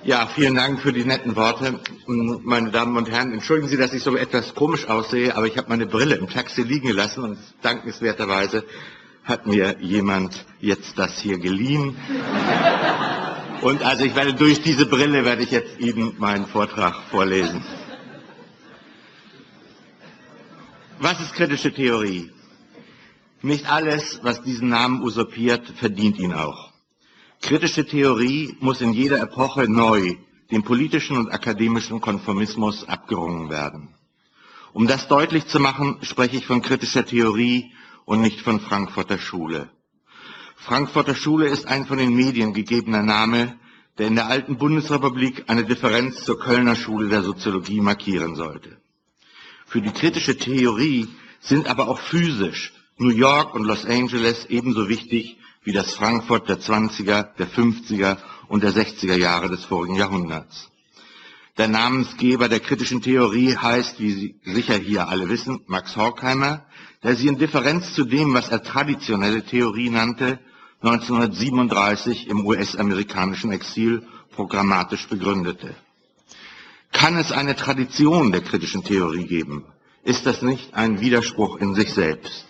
Ja, vielen Dank für die netten Worte. Meine Damen und Herren, entschuldigen Sie, dass ich so etwas komisch aussehe, aber ich habe meine Brille im Taxi liegen gelassen und dankenswerterweise hat mir jemand jetzt das hier geliehen. Und also ich werde durch diese Brille werde ich jetzt Ihnen meinen Vortrag vorlesen. Was ist kritische Theorie? Nicht alles, was diesen Namen usurpiert, verdient ihn auch. Kritische Theorie muss in jeder Epoche neu dem politischen und akademischen Konformismus abgerungen werden. Um das deutlich zu machen, spreche ich von kritischer Theorie und nicht von Frankfurter Schule. Frankfurter Schule ist ein von den Medien gegebener Name, der in der alten Bundesrepublik eine Differenz zur Kölner Schule der Soziologie markieren sollte. Für die kritische Theorie sind aber auch physisch New York und Los Angeles ebenso wichtig wie das Frankfurt der 20er, der 50er und der 60er Jahre des vorigen Jahrhunderts. Der Namensgeber der kritischen Theorie heißt, wie Sie sicher hier alle wissen, Max Horkheimer, der sie in Differenz zu dem, was er traditionelle Theorie nannte, 1937 im US-amerikanischen Exil programmatisch begründete. Kann es eine Tradition der kritischen Theorie geben? Ist das nicht ein Widerspruch in sich selbst?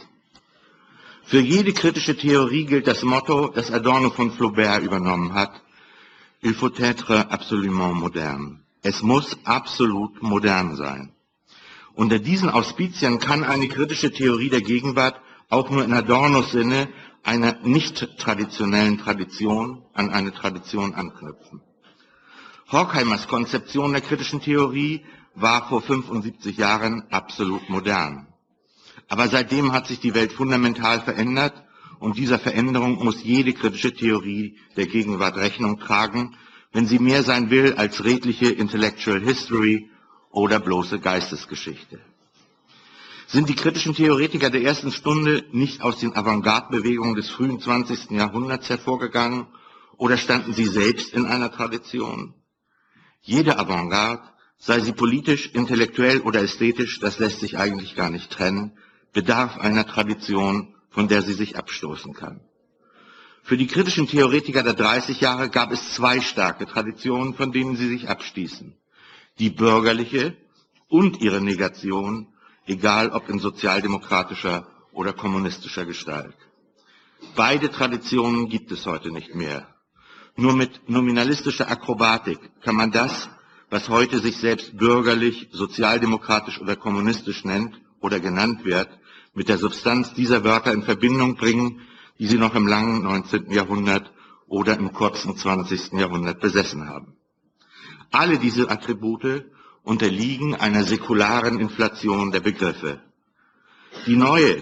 Für jede kritische Theorie gilt das Motto, das Adorno von Flaubert übernommen hat: Il faut être absolument moderne. Es muss absolut modern sein. Unter diesen Auspizien kann eine kritische Theorie der Gegenwart auch nur in Adornos Sinne einer nicht traditionellen Tradition an eine Tradition anknüpfen. Horkheimers Konzeption der kritischen Theorie war vor 75 Jahren absolut modern. Aber seitdem hat sich die Welt fundamental verändert und dieser Veränderung muss jede kritische Theorie der Gegenwart Rechnung tragen, wenn sie mehr sein will als redliche Intellectual History oder bloße Geistesgeschichte. Sind die kritischen Theoretiker der ersten Stunde nicht aus den Avantgarde-Bewegungen des frühen 20. Jahrhunderts hervorgegangen oder standen sie selbst in einer Tradition? Jede Avantgarde, sei sie politisch, intellektuell oder ästhetisch, das lässt sich eigentlich gar nicht trennen, bedarf einer Tradition, von der sie sich abstoßen kann. Für die kritischen Theoretiker der 30 Jahre gab es zwei starke Traditionen, von denen sie sich abstießen: die bürgerliche und ihre Negation, egal ob in sozialdemokratischer oder kommunistischer Gestalt. Beide Traditionen gibt es heute nicht mehr. Nur mit nominalistischer Akrobatik kann man das, was heute sich selbst bürgerlich, sozialdemokratisch oder kommunistisch nennt oder genannt wird, mit der Substanz dieser Wörter in Verbindung bringen, die sie noch im langen 19. Jahrhundert oder im kurzen 20. Jahrhundert besessen haben. Alle diese Attribute unterliegen einer säkularen Inflation der Begriffe. Die neue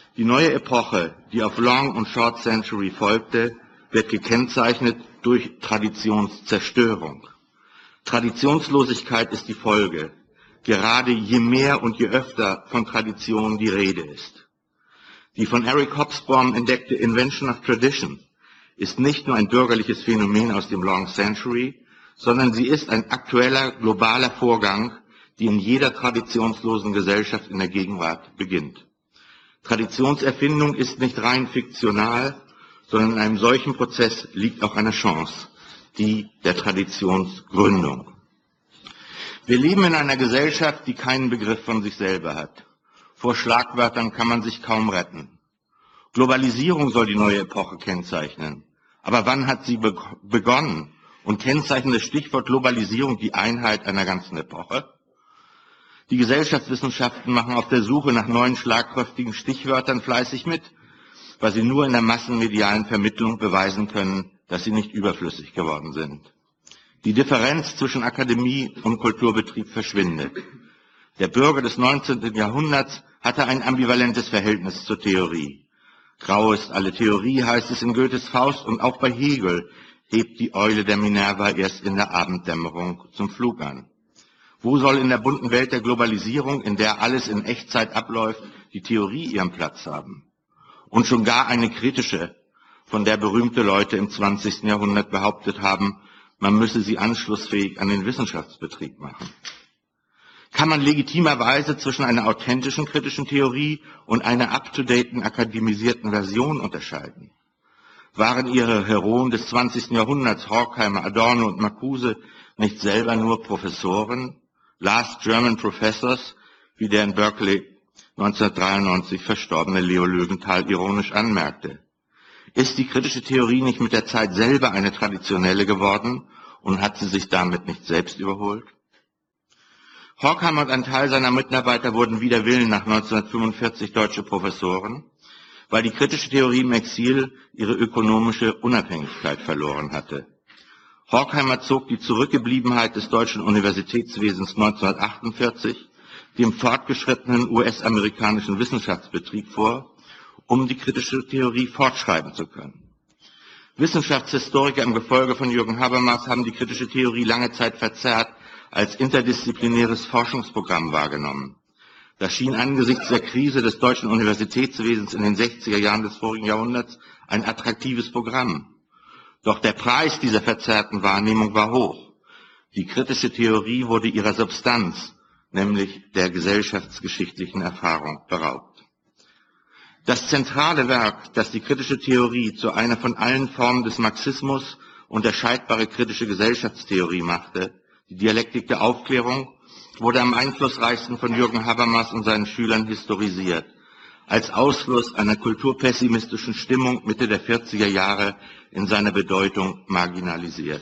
Epoche, die auf Long und Short Century folgte, wird gekennzeichnet durch Traditionszerstörung. Traditionslosigkeit ist die Folge, gerade je mehr und je öfter von Tradition die Rede ist. Die von Eric Hobsbawm entdeckte Invention of Tradition ist nicht nur ein bürgerliches Phänomen aus dem Long Century, sondern sie ist ein aktueller, globaler Vorgang, die in jeder traditionslosen Gesellschaft in der Gegenwart beginnt. Traditionserfindung ist nicht rein fiktional, sondern in einem solchen Prozess liegt auch eine Chance, die der Traditionsgründung. Wir leben in einer Gesellschaft, die keinen Begriff von sich selber hat. Vor Schlagwörtern kann man sich kaum retten. Globalisierung soll die neue Epoche kennzeichnen. Aber wann hat sie begonnen? Und kennzeichnet das Stichwort Globalisierung die Einheit einer ganzen Epoche? Die Gesellschaftswissenschaften machen auf der Suche nach neuen schlagkräftigen Stichwörtern fleißig mit, weil sie nur in der massenmedialen Vermittlung beweisen können, dass sie nicht überflüssig geworden sind. Die Differenz zwischen Akademie und Kulturbetrieb verschwindet. Der Bürger des 19. Jahrhunderts hatte ein ambivalentes Verhältnis zur Theorie. Grau ist alle Theorie, heißt es in Goethes Faust, und auch bei Hegel hebt die Eule der Minerva erst in der Abenddämmerung zum Flug an. Wo soll in der bunten Welt der Globalisierung, in der alles in Echtzeit abläuft, die Theorie ihren Platz haben? Und schon gar eine kritische, von der berühmte Leute im 20. Jahrhundert behauptet haben, man müsse sie anschlussfähig an den Wissenschaftsbetrieb machen. Kann man legitimerweise zwischen einer authentischen kritischen Theorie und einer up-to-daten akademisierten Version unterscheiden? Waren ihre Heroen des 20. Jahrhunderts, Horkheimer, Adorno und Marcuse, nicht selber nur Professoren, Last German Professors, wie der in Berkeley 1993 verstorbene Leo Löwenthal ironisch anmerkte? Ist die kritische Theorie nicht mit der Zeit selber eine traditionelle geworden und hat sie sich damit nicht selbst überholt? Horkheimer und ein Teil seiner Mitarbeiter wurden wider Willen nach 1945 deutsche Professoren, weil die kritische Theorie im Exil ihre ökonomische Unabhängigkeit verloren hatte. Horkheimer zog die Zurückgebliebenheit des deutschen Universitätswesens 1948 dem fortgeschrittenen US-amerikanischen Wissenschaftsbetrieb vor, um die kritische Theorie fortschreiben zu können. Wissenschaftshistoriker im Gefolge von Jürgen Habermas haben die kritische Theorie lange Zeit verzerrt als interdisziplinäres Forschungsprogramm wahrgenommen. Das schien angesichts der Krise des deutschen Universitätswesens in den 60er Jahren des vorigen Jahrhunderts ein attraktives Programm. Doch der Preis dieser verzerrten Wahrnehmung war hoch. Die kritische Theorie wurde ihrer Substanz, nämlich der gesellschaftsgeschichtlichen Erfahrung, beraubt. Das zentrale Werk, das die kritische Theorie zu einer von allen Formen des Marxismus unterscheidbare kritische Gesellschaftstheorie machte, die Dialektik der Aufklärung, wurde am einflussreichsten von Jürgen Habermas und seinen Schülern historisiert, als Ausfluss einer kulturpessimistischen Stimmung Mitte der 40er Jahre in seiner Bedeutung marginalisiert.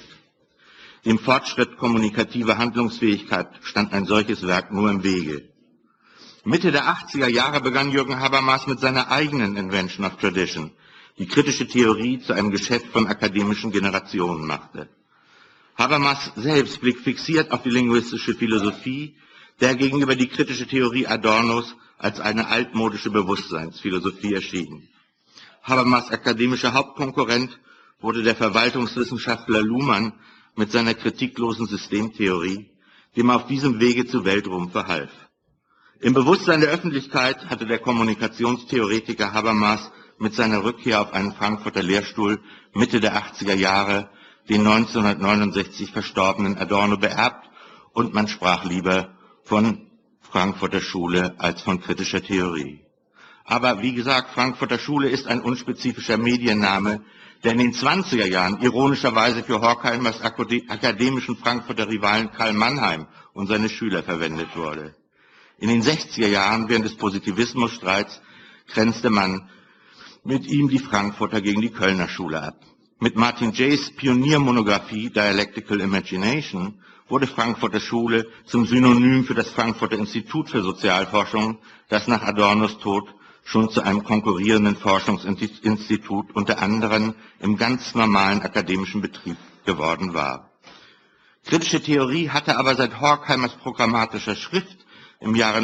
Dem Fortschritt kommunikativer Handlungsfähigkeit stand ein solches Werk nur im Wege. Mitte der 80er Jahre begann Jürgen Habermas mit seiner eigenen Invention of Tradition, die kritische Theorie zu einem Geschäft von akademischen Generationen machte. Habermas selbst blickt fixiert auf die linguistische Philosophie, der gegenüber die kritische Theorie Adornos als eine altmodische Bewusstseinsphilosophie erschien. Habermas' akademischer Hauptkonkurrent wurde der Verwaltungswissenschaftler Luhmann mit seiner kritiklosen Systemtheorie, dem er auf diesem Wege zu Weltruhm verhalf. Im Bewusstsein der Öffentlichkeit hatte der Kommunikationstheoretiker Habermas mit seiner Rückkehr auf einen Frankfurter Lehrstuhl Mitte der 80er Jahre den 1969 verstorbenen Adorno beerbt und man sprach lieber von Frankfurter Schule als von kritischer Theorie. Aber wie gesagt, Frankfurter Schule ist ein unspezifischer Medienname, der in den 20er Jahren ironischerweise für Horkheimers akademischen Frankfurter Rivalen Karl Mannheim und seine Schüler verwendet wurde. In den 60er Jahren, während des Positivismusstreits, grenzte man mit ihm die Frankfurter gegen die Kölner Schule ab. Mit Martin Jays Pioniermonographie Dialectical Imagination wurde Frankfurter Schule zum Synonym für das Frankfurter Institut für Sozialforschung, das nach Adornos Tod schon zu einem konkurrierenden Forschungsinstitut unter anderem im ganz normalen akademischen Betrieb geworden war. Kritische Theorie hatte aber seit Horkheimers programmatischer Schrift im Jahre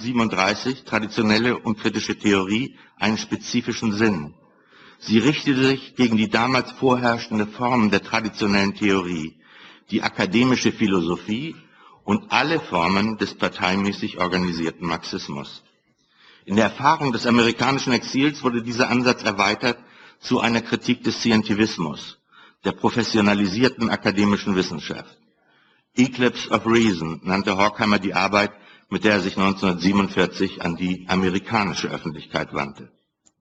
1937, traditionelle und kritische Theorie, einen spezifischen Sinn. Sie richtete sich gegen die damals vorherrschende Form der traditionellen Theorie, die akademische Philosophie und alle Formen des parteimäßig organisierten Marxismus. In der Erfahrung des amerikanischen Exils wurde dieser Ansatz erweitert zu einer Kritik des Scientivismus, der professionalisierten akademischen Wissenschaft. Eclipse of Reason nannte Horkheimer die Arbeit, mit der er sich 1947 an die amerikanische Öffentlichkeit wandte.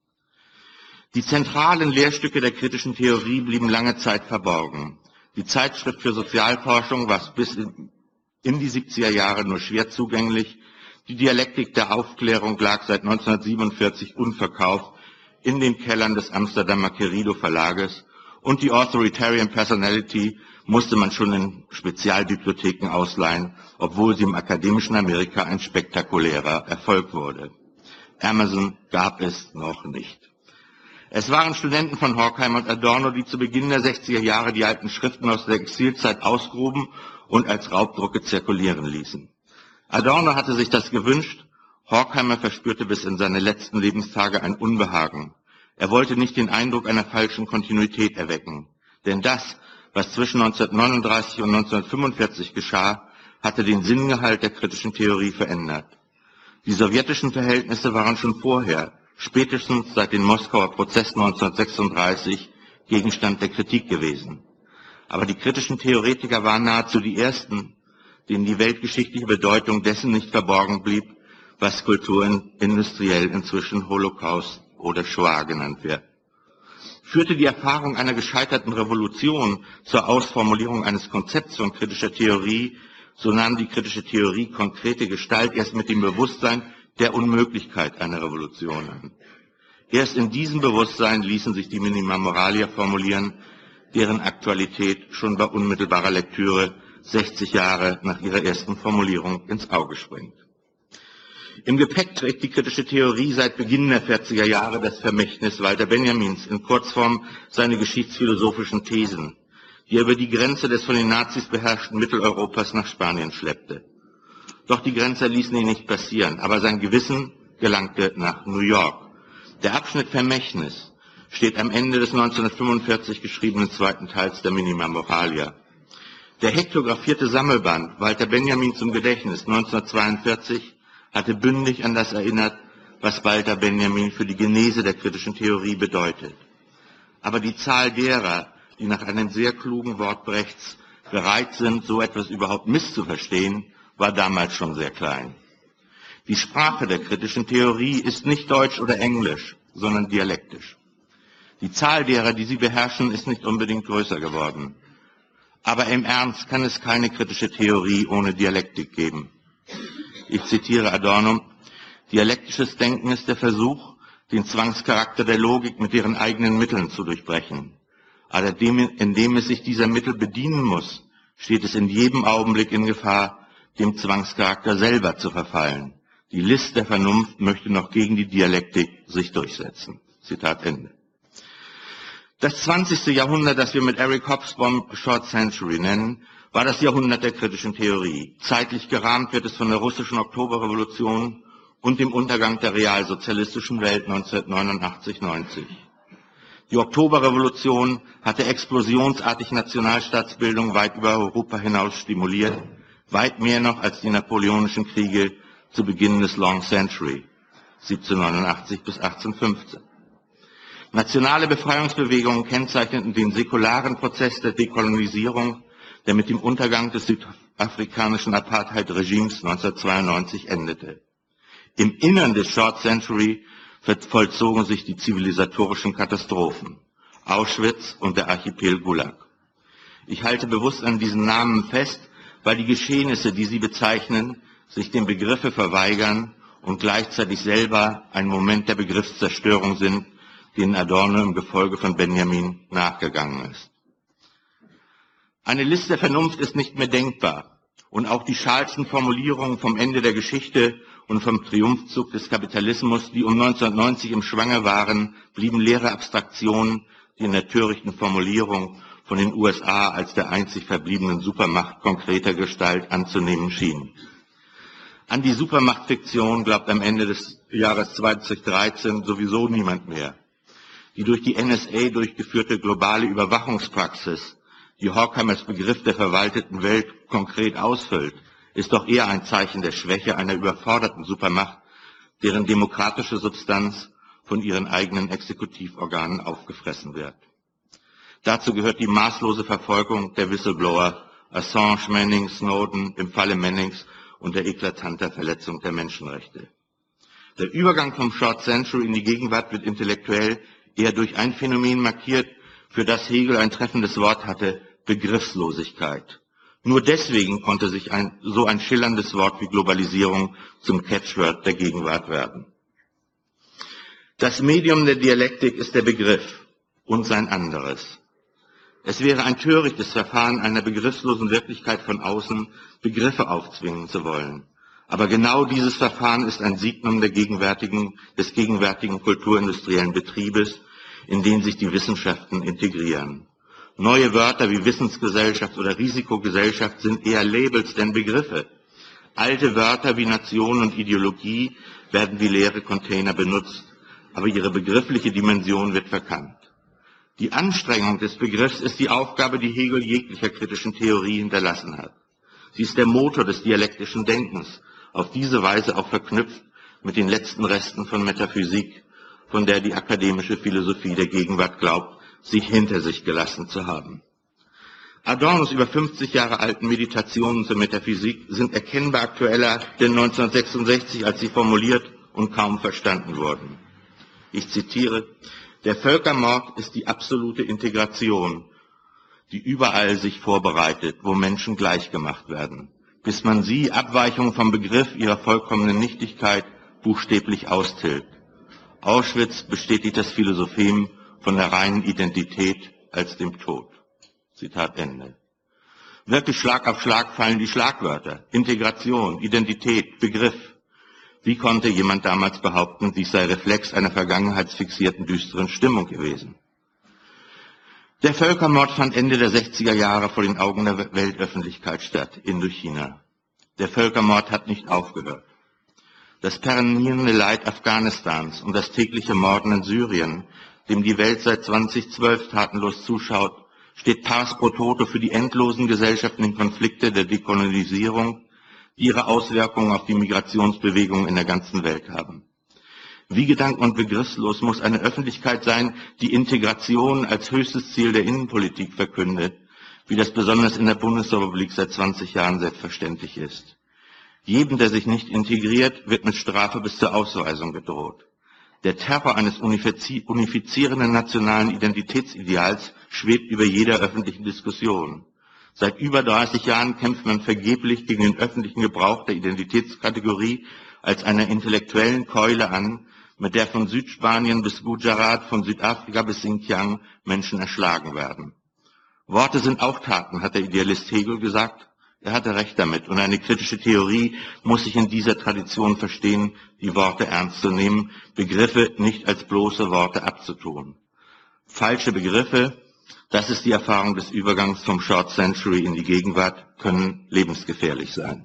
Die zentralen Lehrstücke der kritischen Theorie blieben lange Zeit verborgen. Die Zeitschrift für Sozialforschung war bis in die 70er Jahre nur schwer zugänglich. Die Dialektik der Aufklärung lag seit 1947 unverkauft in den Kellern des Amsterdamer Querido Verlages und die Authoritarian Personality musste man schon in Spezialbibliotheken ausleihen, obwohl sie im akademischen Amerika ein spektakulärer Erfolg wurde. Amazon gab es noch nicht. Es waren Studenten von Horkheimer und Adorno, die zu Beginn der 60er Jahre die alten Schriften aus der Exilzeit ausgruben und als Raubdrucke zirkulieren ließen. Adorno hatte sich das gewünscht, Horkheimer verspürte bis in seine letzten Lebenstage ein Unbehagen. Er wollte nicht den Eindruck einer falschen Kontinuität erwecken, denn das, was zwischen 1939 und 1945 geschah, hatte den Sinngehalt der kritischen Theorie verändert. Die sowjetischen Verhältnisse waren schon vorher, spätestens seit den Moskauer Prozessen 1936, Gegenstand der Kritik gewesen. Aber die kritischen Theoretiker waren nahezu die ersten, denen die weltgeschichtliche Bedeutung dessen nicht verborgen blieb, was kulturindustriell inzwischen Holocaust oder Shoah genannt wird. Führte die Erfahrung einer gescheiterten Revolution zur Ausformulierung eines Konzepts von kritischer Theorie, so nahm die kritische Theorie konkrete Gestalt erst mit dem Bewusstsein der Unmöglichkeit einer Revolution an. Erst in diesem Bewusstsein ließen sich die Minima Moralia formulieren, deren Aktualität schon bei unmittelbarer Lektüre 60 Jahre nach ihrer ersten Formulierung ins Auge springt. Im Gepäck trägt die kritische Theorie seit Beginn der 40er Jahre das Vermächtnis Walter Benjamins, in Kurzform seine geschichtsphilosophischen Thesen, die er über die Grenze des von den Nazis beherrschten Mitteleuropas nach Spanien schleppte. Doch die Grenzer ließen ihn nicht passieren, aber sein Gewissen gelangte nach New York. Der Abschnitt Vermächtnis steht am Ende des 1945 geschriebenen zweiten Teils der Minima Moralia. Der hektografierte Sammelband Walter Benjamin zum Gedächtnis 1942 hatte bündig an das erinnert, was Walter Benjamin für die Genese der kritischen Theorie bedeutet. Aber die Zahl derer, die nach einem sehr klugen Wort Brechts bereit sind, so etwas überhaupt misszuverstehen, war damals schon sehr klein. Die Sprache der kritischen Theorie ist nicht Deutsch oder Englisch, sondern dialektisch. Die Zahl derer, die sie beherrschen, ist nicht unbedingt größer geworden. Aber im Ernst kann es keine kritische Theorie ohne Dialektik geben. Ich zitiere Adorno: Dialektisches Denken ist der Versuch, den Zwangscharakter der Logik mit ihren eigenen Mitteln zu durchbrechen. Aber indem es sich dieser Mittel bedienen muss, steht es in jedem Augenblick in Gefahr, dem Zwangscharakter selber zu verfallen. Die List der Vernunft möchte noch gegen die Dialektik sich durchsetzen. Zitat Ende. Das 20. Jahrhundert, das wir mit Eric Hobsbawm Short Century nennen, war das Jahrhundert der kritischen Theorie. Zeitlich gerahmt wird es von der russischen Oktoberrevolution und dem Untergang der realsozialistischen Welt 1989-90. Die Oktoberrevolution hatte explosionsartig Nationalstaatsbildung weit über Europa hinaus stimuliert, weit mehr noch als die napoleonischen Kriege zu Beginn des Long Century, 1789 bis 1815. Nationale Befreiungsbewegungen kennzeichneten den säkularen Prozess der Dekolonisierung, der mit dem Untergang des südafrikanischen Apartheid-Regimes 1992 endete. Im Innern des Short Century vollzogen sich die zivilisatorischen Katastrophen, Auschwitz und der Archipel Gulag. Ich halte bewusst an diesen Namen fest, weil die Geschehnisse, die sie bezeichnen, sich dem Begriffe verweigern und gleichzeitig selber ein Moment der Begriffszerstörung sind, denen Adorno im Gefolge von Benjamin nachgegangen ist. Eine List der Vernunft ist nicht mehr denkbar und auch die schalsten Formulierungen vom Ende der Geschichte und vom Triumphzug des Kapitalismus, die um 1990 im Schwange waren, blieben leere Abstraktionen, die in der törichten Formulierung von den USA als der einzig verbliebenen Supermacht konkreter Gestalt anzunehmen schienen. An die Supermachtfiktion glaubt am Ende des Jahres 2013 sowieso niemand mehr. Die durch die NSA durchgeführte globale Überwachungspraxis, die Horkheimers Begriff der verwalteten Welt konkret ausfüllt, ist doch eher ein Zeichen der Schwäche einer überforderten Supermacht, deren demokratische Substanz von ihren eigenen Exekutivorganen aufgefressen wird. Dazu gehört die maßlose Verfolgung der Whistleblower Assange, Manning, Snowden im Falle Mannings und der eklatanter Verletzung der Menschenrechte. Der Übergang vom Short Century in die Gegenwart wird intellektuell eher durch ein Phänomen markiert, für das Hegel ein treffendes Wort hatte: Begriffslosigkeit. Nur deswegen konnte sich so ein schillerndes Wort wie Globalisierung zum Catchword der Gegenwart werden. Das Medium der Dialektik ist der Begriff und sein anderes. Es wäre ein törichtes Verfahren einer begriffslosen Wirklichkeit von außen, Begriffe aufzwingen zu wollen. Aber genau dieses Verfahren ist ein Signum des gegenwärtigen kulturindustriellen Betriebes, in den sich die Wissenschaften integrieren. Neue Wörter wie Wissensgesellschaft oder Risikogesellschaft sind eher Labels denn Begriffe. Alte Wörter wie Nation und Ideologie werden wie leere Container benutzt, aber ihre begriffliche Dimension wird verkannt. Die Anstrengung des Begriffs ist die Aufgabe, die Hegel jeglicher kritischen Theorie hinterlassen hat. Sie ist der Motor des dialektischen Denkens, auf diese Weise auch verknüpft mit den letzten Resten von Metaphysik, von der die akademische Philosophie der Gegenwart glaubt, sich hinter sich gelassen zu haben. Adornos über 50 Jahre alten Meditationen zur Metaphysik sind erkennbar aktueller denn 1966, als sie formuliert und kaum verstanden wurden. Ich zitiere: Der Völkermord ist die absolute Integration, die überall sich vorbereitet, wo Menschen gleichgemacht werden, bis man sie, Abweichungen vom Begriff ihrer vollkommenen Nichtigkeit, buchstäblich austilgt. Auschwitz bestätigt das Philosophem von der reinen Identität als dem Tod. Zitat Ende. Wirklich Schlag auf Schlag fallen die Schlagwörter: Integration, Identität, Begriff. Wie konnte jemand damals behaupten, dies sei Reflex einer vergangenheitsfixierten, düsteren Stimmung gewesen? Der Völkermord fand Ende der 60er Jahre vor den Augen der Weltöffentlichkeit statt, Indochina. Der Völkermord hat nicht aufgehört. Das permanierende Leid Afghanistans und das tägliche Morden in Syrien, dem die Welt seit 2012 tatenlos zuschaut, steht pars pro toto für die endlosen gesellschaftlichen Konflikte der Dekolonisierung, die ihre Auswirkungen auf die Migrationsbewegungen in der ganzen Welt haben. Wie gedanken- und begriffslos muss eine Öffentlichkeit sein, die Integration als höchstes Ziel der Innenpolitik verkündet, wie das besonders in der Bundesrepublik seit 20 Jahren selbstverständlich ist. Jedem, der sich nicht integriert, wird mit Strafe bis zur Ausweisung gedroht. Der Terror eines unifizierenden nationalen Identitätsideals schwebt über jeder öffentlichen Diskussion. Seit über 30 Jahren kämpft man vergeblich gegen den öffentlichen Gebrauch der Identitätskategorie als einer intellektuellen Keule an, mit der von Südspanien bis Gujarat, von Südafrika bis Xinjiang Menschen erschlagen werden. Worte sind auch Taten, hat der Idealist Hegel gesagt. Er hatte recht damit, und eine kritische Theorie muss sich in dieser Tradition verstehen, die Worte ernst zu nehmen, Begriffe nicht als bloße Worte abzutun. Falsche Begriffe, das ist die Erfahrung des Übergangs vom Short Century in die Gegenwart, können lebensgefährlich sein.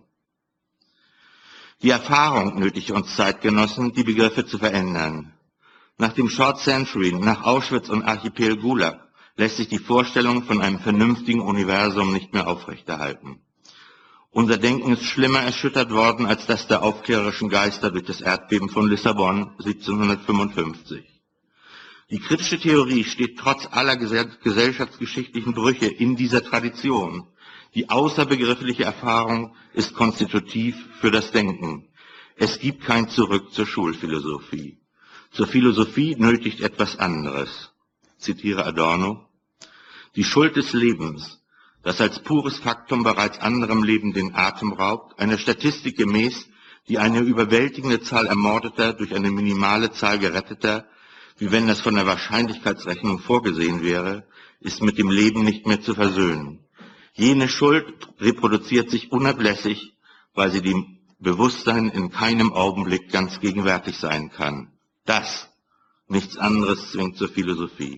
Die Erfahrung nötigt uns Zeitgenossen, die Begriffe zu verändern. Nach dem Short Century, nach Auschwitz und Archipel Gulag, lässt sich die Vorstellung von einem vernünftigen Universum nicht mehr aufrechterhalten. Unser Denken ist schlimmer erschüttert worden als das der aufklärerischen Geister durch das Erdbeben von Lissabon 1755. Die kritische Theorie steht trotz aller gesellschaftsgeschichtlichen Brüche in dieser Tradition. Die außerbegriffliche Erfahrung ist konstitutiv für das Denken. Es gibt kein Zurück zur Schulphilosophie. Zur Philosophie nötigt etwas anderes. Zitiere Adorno: Die Schuld des Lebens, das als pures Faktum bereits anderem Leben den Atem raubt, einer Statistik gemäß, die eine überwältigende Zahl Ermordeter durch eine minimale Zahl Geretteter, wie wenn das von der Wahrscheinlichkeitsrechnung vorgesehen wäre, ist mit dem Leben nicht mehr zu versöhnen. Jene Schuld reproduziert sich unablässig, weil sie dem Bewusstsein in keinem Augenblick ganz gegenwärtig sein kann. Das, nichts anderes, zwingt zur Philosophie.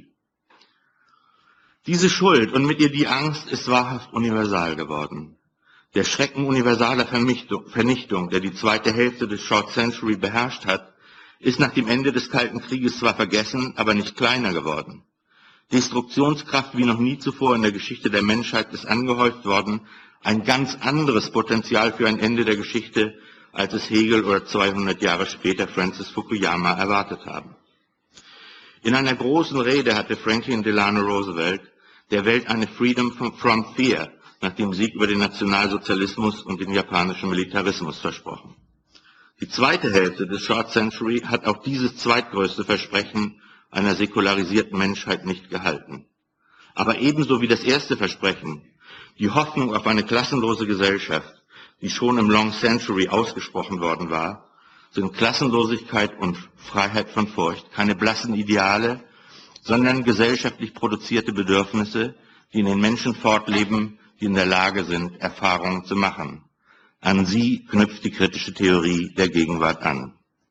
Diese Schuld und mit ihr die Angst ist wahrhaft universal geworden. Der Schrecken universaler Vernichtung, der die zweite Hälfte des Short Century beherrscht hat, ist nach dem Ende des Kalten Krieges zwar vergessen, aber nicht kleiner geworden. Destruktionskraft wie noch nie zuvor in der Geschichte der Menschheit ist angehäuft worden, ein ganz anderes Potenzial für ein Ende der Geschichte, als es Hegel oder 200 Jahre später Francis Fukuyama erwartet haben. In einer großen Rede hatte Franklin Delano Roosevelt der Welt eine Freedom from Fear nach dem Sieg über den Nationalsozialismus und den japanischen Militarismus versprochen. Die zweite Hälfte des Short Century hat auch dieses zweitgrößte Versprechen einer säkularisierten Menschheit nicht gehalten. Aber ebenso wie das erste Versprechen, die Hoffnung auf eine klassenlose Gesellschaft, die schon im Long Century ausgesprochen worden war, sind Klassenlosigkeit und Freiheit von Furcht keine blassen Ideale, sondern gesellschaftlich produzierte Bedürfnisse, die in den Menschen fortleben, die in der Lage sind, Erfahrungen zu machen. An sie knüpft die kritische Theorie der Gegenwart an.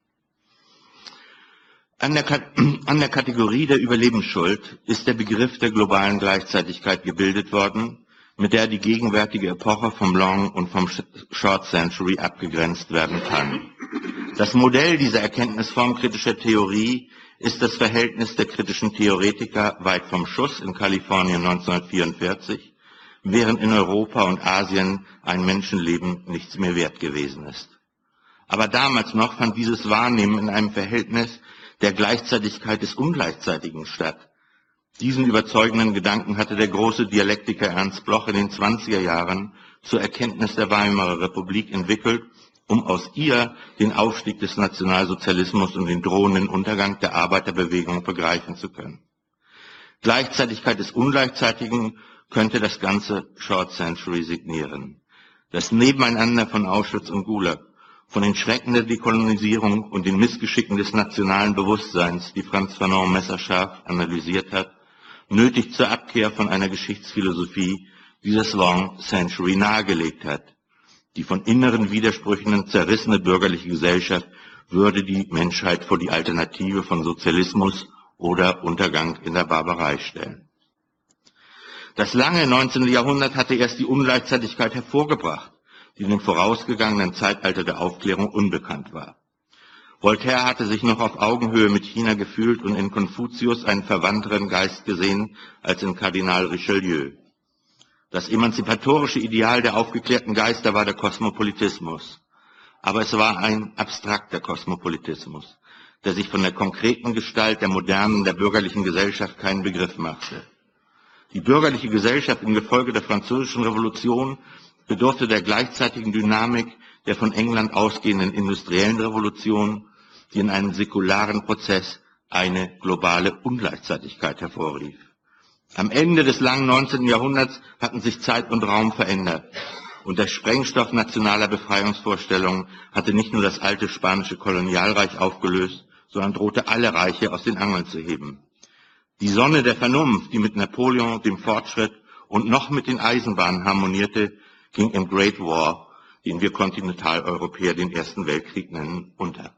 An der Kategorie der Überlebensschuld ist der Begriff der globalen Gleichzeitigkeit gebildet worden, mit der die gegenwärtige Epoche vom Long und vom Short Century abgegrenzt werden kann. Das Modell dieser Erkenntnisform kritischer Theorie ist das Verhältnis der kritischen Theoretiker weit vom Schuss in Kalifornien 1944, während in Europa und Asien ein Menschenleben nichts mehr wert gewesen ist. Aber damals noch fand dieses Wahrnehmen in einem Verhältnis der Gleichzeitigkeit des Ungleichzeitigen statt. Diesen überzeugenden Gedanken hatte der große Dialektiker Ernst Bloch in den 20er Jahren zur Erkenntnis der Weimarer Republik entwickelt um aus ihr den Aufstieg des Nationalsozialismus und den drohenden Untergang der Arbeiterbewegung begreifen zu können. Gleichzeitigkeit des Ungleichzeitigen könnte das ganze Short Century signieren. Das Nebeneinander von Auschwitz und Gulag, von den Schrecken der Dekolonisierung und den Missgeschicken des nationalen Bewusstseins, die Frantz Fanon messerscharf analysiert hat, nötigt zur Abkehr von einer Geschichtsphilosophie, die das Long Century nahegelegt hat. Die von inneren Widersprüchen zerrissene bürgerliche Gesellschaft würde die Menschheit vor die Alternative von Sozialismus oder Untergang in der Barbarei stellen. Das lange 19. Jahrhundert hatte erst die Ungleichzeitigkeit hervorgebracht, die in dem vorausgegangenen Zeitalter der Aufklärung unbekannt war. Voltaire hatte sich noch auf Augenhöhe mit China gefühlt und in Konfuzius einen verwandteren Geist gesehen als in Kardinal Richelieu. Das emanzipatorische Ideal der aufgeklärten Geister war der Kosmopolitismus. Aber es war ein abstrakter Kosmopolitismus, der sich von der konkreten Gestalt der modernen, der bürgerlichen Gesellschaft keinen Begriff machte. Die bürgerliche Gesellschaft im Gefolge der Französischen Revolution bedurfte der gleichzeitigen Dynamik der von England ausgehenden industriellen Revolution, die in einem säkularen Prozess eine globale Ungleichzeitigkeit hervorrief. Am Ende des langen 19. Jahrhunderts hatten sich Zeit und Raum verändert und der Sprengstoff nationaler Befreiungsvorstellungen hatte nicht nur das alte spanische Kolonialreich aufgelöst, sondern drohte alle Reiche aus den Angeln zu heben. Die Sonne der Vernunft, die mit Napoleon, dem Fortschritt und noch mit den Eisenbahnen harmonierte, ging im Great War, den wir Kontinentaleuropäer den Ersten Weltkrieg nennen, unter.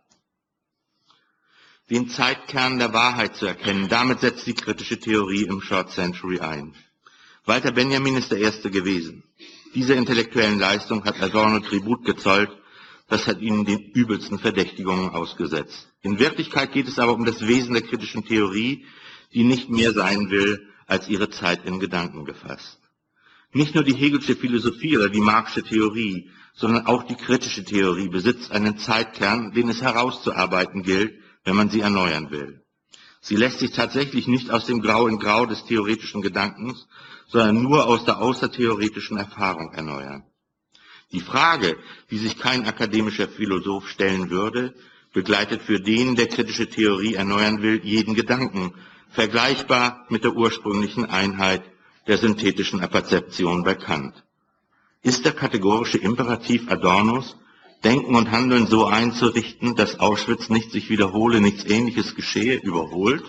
Den Zeitkern der Wahrheit zu erkennen, damit setzt die kritische Theorie im Short Century ein. Walter Benjamin ist der Erste gewesen. Dieser intellektuellen Leistung hat Adorno Tribut gezollt, das hat ihnen den übelsten Verdächtigungen ausgesetzt. In Wirklichkeit geht es aber um das Wesen der kritischen Theorie, die nicht mehr sein will, als ihre Zeit in Gedanken gefasst. Nicht nur die Hegelsche Philosophie oder die Marxische Theorie, sondern auch die kritische Theorie besitzt einen Zeitkern, den es herauszuarbeiten gilt, wenn man sie erneuern will. Sie lässt sich tatsächlich nicht aus dem Grau in Grau des theoretischen Gedankens, sondern nur aus der außertheoretischen Erfahrung erneuern. Die Frage, die sich kein akademischer Philosoph stellen würde, begleitet für den, der kritische Theorie erneuern will, jeden Gedanken, vergleichbar mit der ursprünglichen Einheit der synthetischen Perzeption bei Kant. Ist der kategorische Imperativ Adornos, Denken und Handeln so einzurichten, dass Auschwitz nicht sich wiederhole, nichts Ähnliches geschehe, überholt?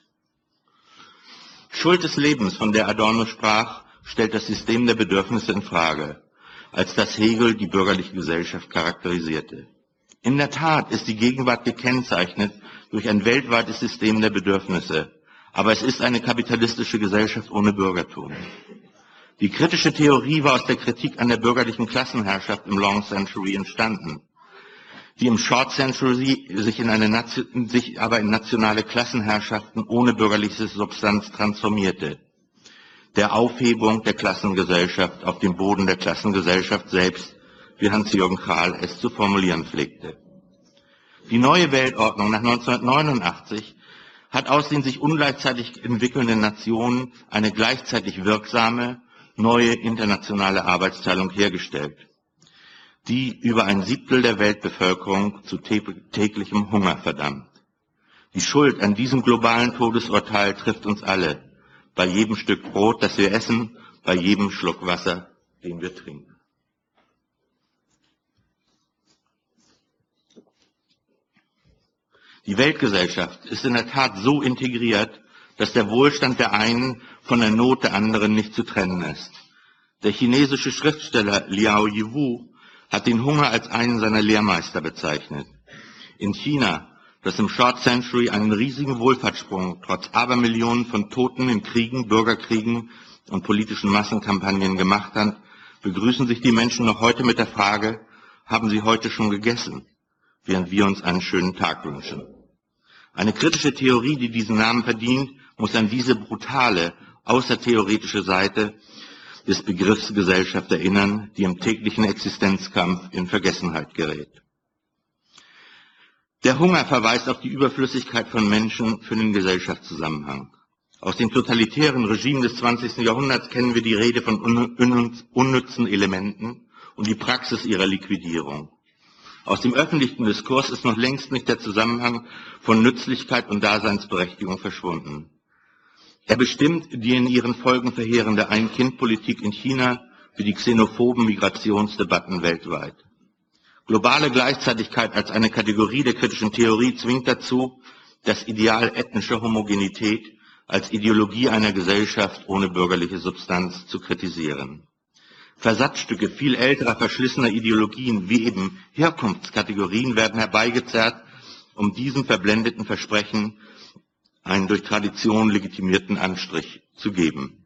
Schuld des Lebens, von der Adorno sprach, stellt das System der Bedürfnisse in Frage, als das Hegel die bürgerliche Gesellschaft charakterisierte. In der Tat ist die Gegenwart gekennzeichnet durch ein weltweites System der Bedürfnisse, aber es ist eine kapitalistische Gesellschaft ohne Bürgertum. Die kritische Theorie war aus der Kritik an der bürgerlichen Klassenherrschaft im Long Century entstanden, die im Short Century sich aber in nationale Klassenherrschaften ohne bürgerliche Substanz transformierte. Der Aufhebung der Klassengesellschaft auf dem Boden der Klassengesellschaft selbst, wie Hans-Jürgen Krahl es zu formulieren pflegte. Die neue Weltordnung nach 1989 hat aus den sich ungleichzeitig entwickelnden Nationen eine gleichzeitig wirksame, neue internationale Arbeitsteilung hergestellt, die über 1/7 der Weltbevölkerung zu täglichem Hunger verdammt. Die Schuld an diesem globalen Todesurteil trifft uns alle, bei jedem Stück Brot, das wir essen, bei jedem Schluck Wasser, den wir trinken. Die Weltgesellschaft ist in der Tat so integriert, dass der Wohlstand der einen von der Not der anderen nicht zu trennen ist. Der chinesische Schriftsteller Liao Yiwu hat den Hunger als einen seiner Lehrmeister bezeichnet. In China, das im Short Century einen riesigen Wohlfahrtssprung trotz Abermillionen von Toten in Kriegen, Bürgerkriegen und politischen Massenkampagnen gemacht hat, begrüßen sich die Menschen noch heute mit der Frage, haben Sie heute schon gegessen, während wir uns einen schönen Tag wünschen. Eine kritische Theorie, die diesen Namen verdient, muss an diese brutale, außertheoretische Seite des Begriffs Gesellschaft erinnern, die im täglichen Existenzkampf in Vergessenheit gerät. Der Hunger verweist auf die Überflüssigkeit von Menschen für den Gesellschaftszusammenhang. Aus den totalitären Regimen des 20. Jahrhunderts kennen wir die Rede von unnützen Elementen und die Praxis ihrer Liquidierung. Aus dem öffentlichen Diskurs ist noch längst nicht der Zusammenhang von Nützlichkeit und Daseinsberechtigung verschwunden. Er bestimmt die in ihren Folgen verheerende Ein-Kind-Politik in China wie die xenophoben Migrationsdebatten weltweit. Globale Gleichzeitigkeit als eine Kategorie der kritischen Theorie zwingt dazu, das Ideal ethnischer Homogenität als Ideologie einer Gesellschaft ohne bürgerliche Substanz zu kritisieren. Versatzstücke viel älterer, verschlissener Ideologien wie eben Herkunftskategorien werden herbeigezerrt, um diesem verblendeten Versprechen einen durch Tradition legitimierten Anstrich zu geben.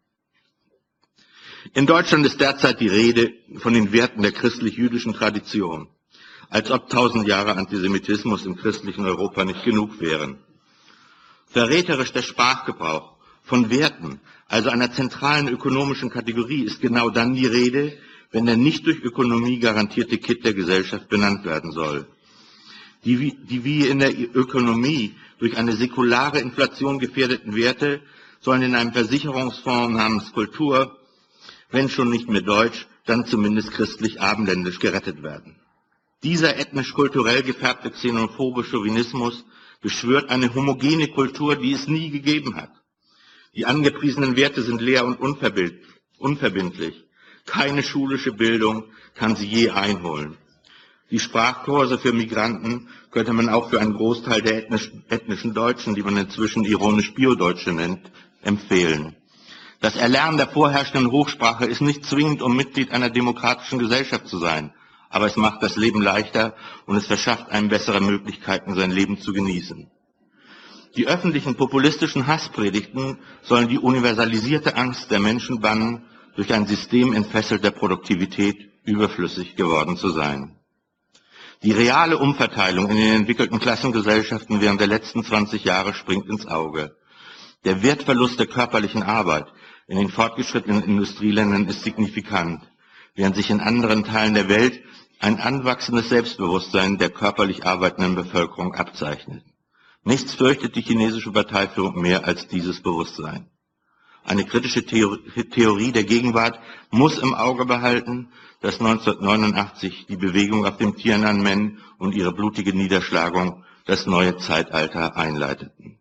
In Deutschland ist derzeit die Rede von den Werten der christlich-jüdischen Tradition, als ob 1000 Jahre Antisemitismus im christlichen Europa nicht genug wären. Verräterisch der Sprachgebrauch von Werten, also einer zentralen ökonomischen Kategorie, ist genau dann die Rede, wenn der nicht durch Ökonomie garantierte Kitt der Gesellschaft benannt werden soll. Die wie in der Ökonomie durch eine säkulare Inflation gefährdeten Werte sollen in einem Versicherungsfonds namens Kultur, wenn schon nicht mehr deutsch, dann zumindest christlich-abendländisch gerettet werden. Dieser ethnisch-kulturell gefärbte xenophobe Chauvinismus beschwört eine homogene Kultur, die es nie gegeben hat. Die angepriesenen Werte sind leer und unverbindlich. Keine schulische Bildung kann sie je einholen. Die Sprachkurse für Migranten könnte man auch für einen Großteil der ethnischen Deutschen, die man inzwischen ironisch Biodeutsche nennt, empfehlen. Das Erlernen der vorherrschenden Hochsprache ist nicht zwingend, um Mitglied einer demokratischen Gesellschaft zu sein, aber es macht das Leben leichter und es verschafft einem bessere Möglichkeiten, sein Leben zu genießen. Die öffentlichen populistischen Hasspredigten sollen die universalisierte Angst der Menschen bannen, durch ein System entfesselter Produktivität überflüssig geworden zu sein. Die reale Umverteilung in den entwickelten Klassengesellschaften während der letzten 20 Jahre springt ins Auge. Der Wertverlust der körperlichen Arbeit in den fortgeschrittenen Industrieländern ist signifikant, während sich in anderen Teilen der Welt ein anwachsendes Selbstbewusstsein der körperlich arbeitenden Bevölkerung abzeichnet. Nichts fürchtet die chinesische Parteiführung mehr als dieses Bewusstsein. Eine kritische Theorie der Gegenwart muss im Auge behalten, dass 1989 die Bewegung auf dem Tiananmen und ihre blutige Niederschlagung das neue Zeitalter einleiteten.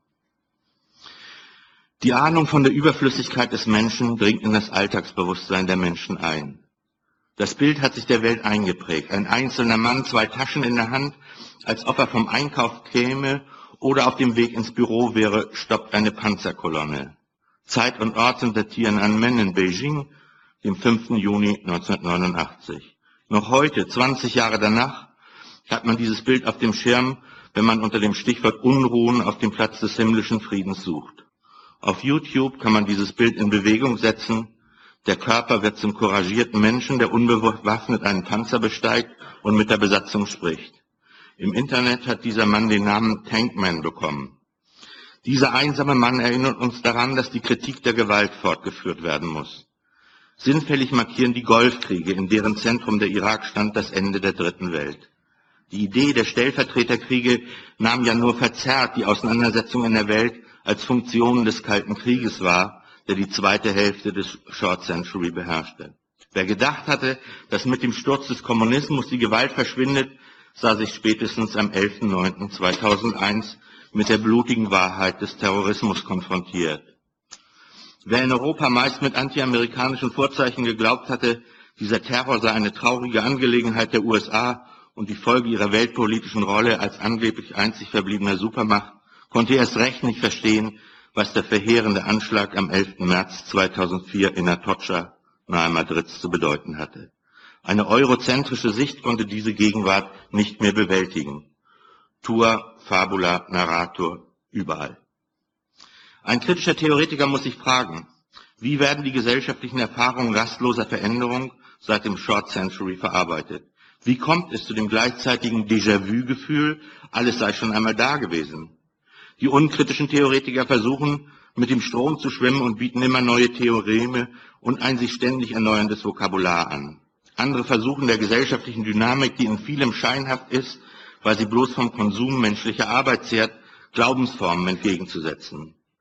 Die Ahnung von der Überflüssigkeit des Menschen dringt in das Alltagsbewusstsein der Menschen ein. Das Bild hat sich der Welt eingeprägt. Ein einzelner Mann, 2 Taschen in der Hand, als ob er vom Einkauf käme oder auf dem Weg ins Büro wäre, stoppt eine Panzerkolonne. Zeit und Ort sind der Tiananmen in Beijing, dem 5. Juni 1989. Noch heute, 20 Jahre danach, hat man dieses Bild auf dem Schirm, wenn man unter dem Stichwort Unruhen auf dem Platz des himmlischen Friedens sucht. Auf YouTube kann man dieses Bild in Bewegung setzen. Der Körper wird zum couragierten Menschen, der unbewaffnet einen Panzer besteigt und mit der Besatzung spricht. Im Internet hat dieser Mann den Namen Tankman bekommen. Dieser einsame Mann erinnert uns daran, dass die Kritik der Gewalt fortgeführt werden muss. Sinnfällig markieren die Golfkriege, in deren Zentrum der Irak stand, das Ende der Dritten Welt. Die Idee der Stellvertreterkriege nahm ja nur verzerrt die Auseinandersetzung in der Welt als Funktion des Kalten Krieges wahr, der die zweite Hälfte des Short Century beherrschte. Wer gedacht hatte, dass mit dem Sturz des Kommunismus die Gewalt verschwindet, sah sich spätestens am 11.09.2001 mit der blutigen Wahrheit des Terrorismus konfrontiert. Wer in Europa meist mit antiamerikanischen Vorzeichen geglaubt hatte, dieser Terror sei eine traurige Angelegenheit der USA und die Folge ihrer weltpolitischen Rolle als angeblich einzig verbliebener Supermacht, konnte erst recht nicht verstehen, was der verheerende Anschlag am 11. März 2004 in Atocha nahe Madrids zu bedeuten hatte. Eine eurozentrische Sicht konnte diese Gegenwart nicht mehr bewältigen. Tua, Fabula, Narrator, überall. Ein kritischer Theoretiker muss sich fragen, wie werden die gesellschaftlichen Erfahrungen rastloser Veränderung seit dem Short Century verarbeitet? Wie kommt es zu dem gleichzeitigen Déjà-vu-Gefühl, alles sei schon einmal da gewesen? Die unkritischen Theoretiker versuchen, mit dem Strom zu schwimmen und bieten immer neue Theoreme und ein sich ständig erneuerndes Vokabular an. Andere versuchen der gesellschaftlichen Dynamik, die in vielem scheinhaft ist, weil sie bloß vom Konsum menschlicher Arbeit zehrt, Glaubensformen entgegenzusetzen.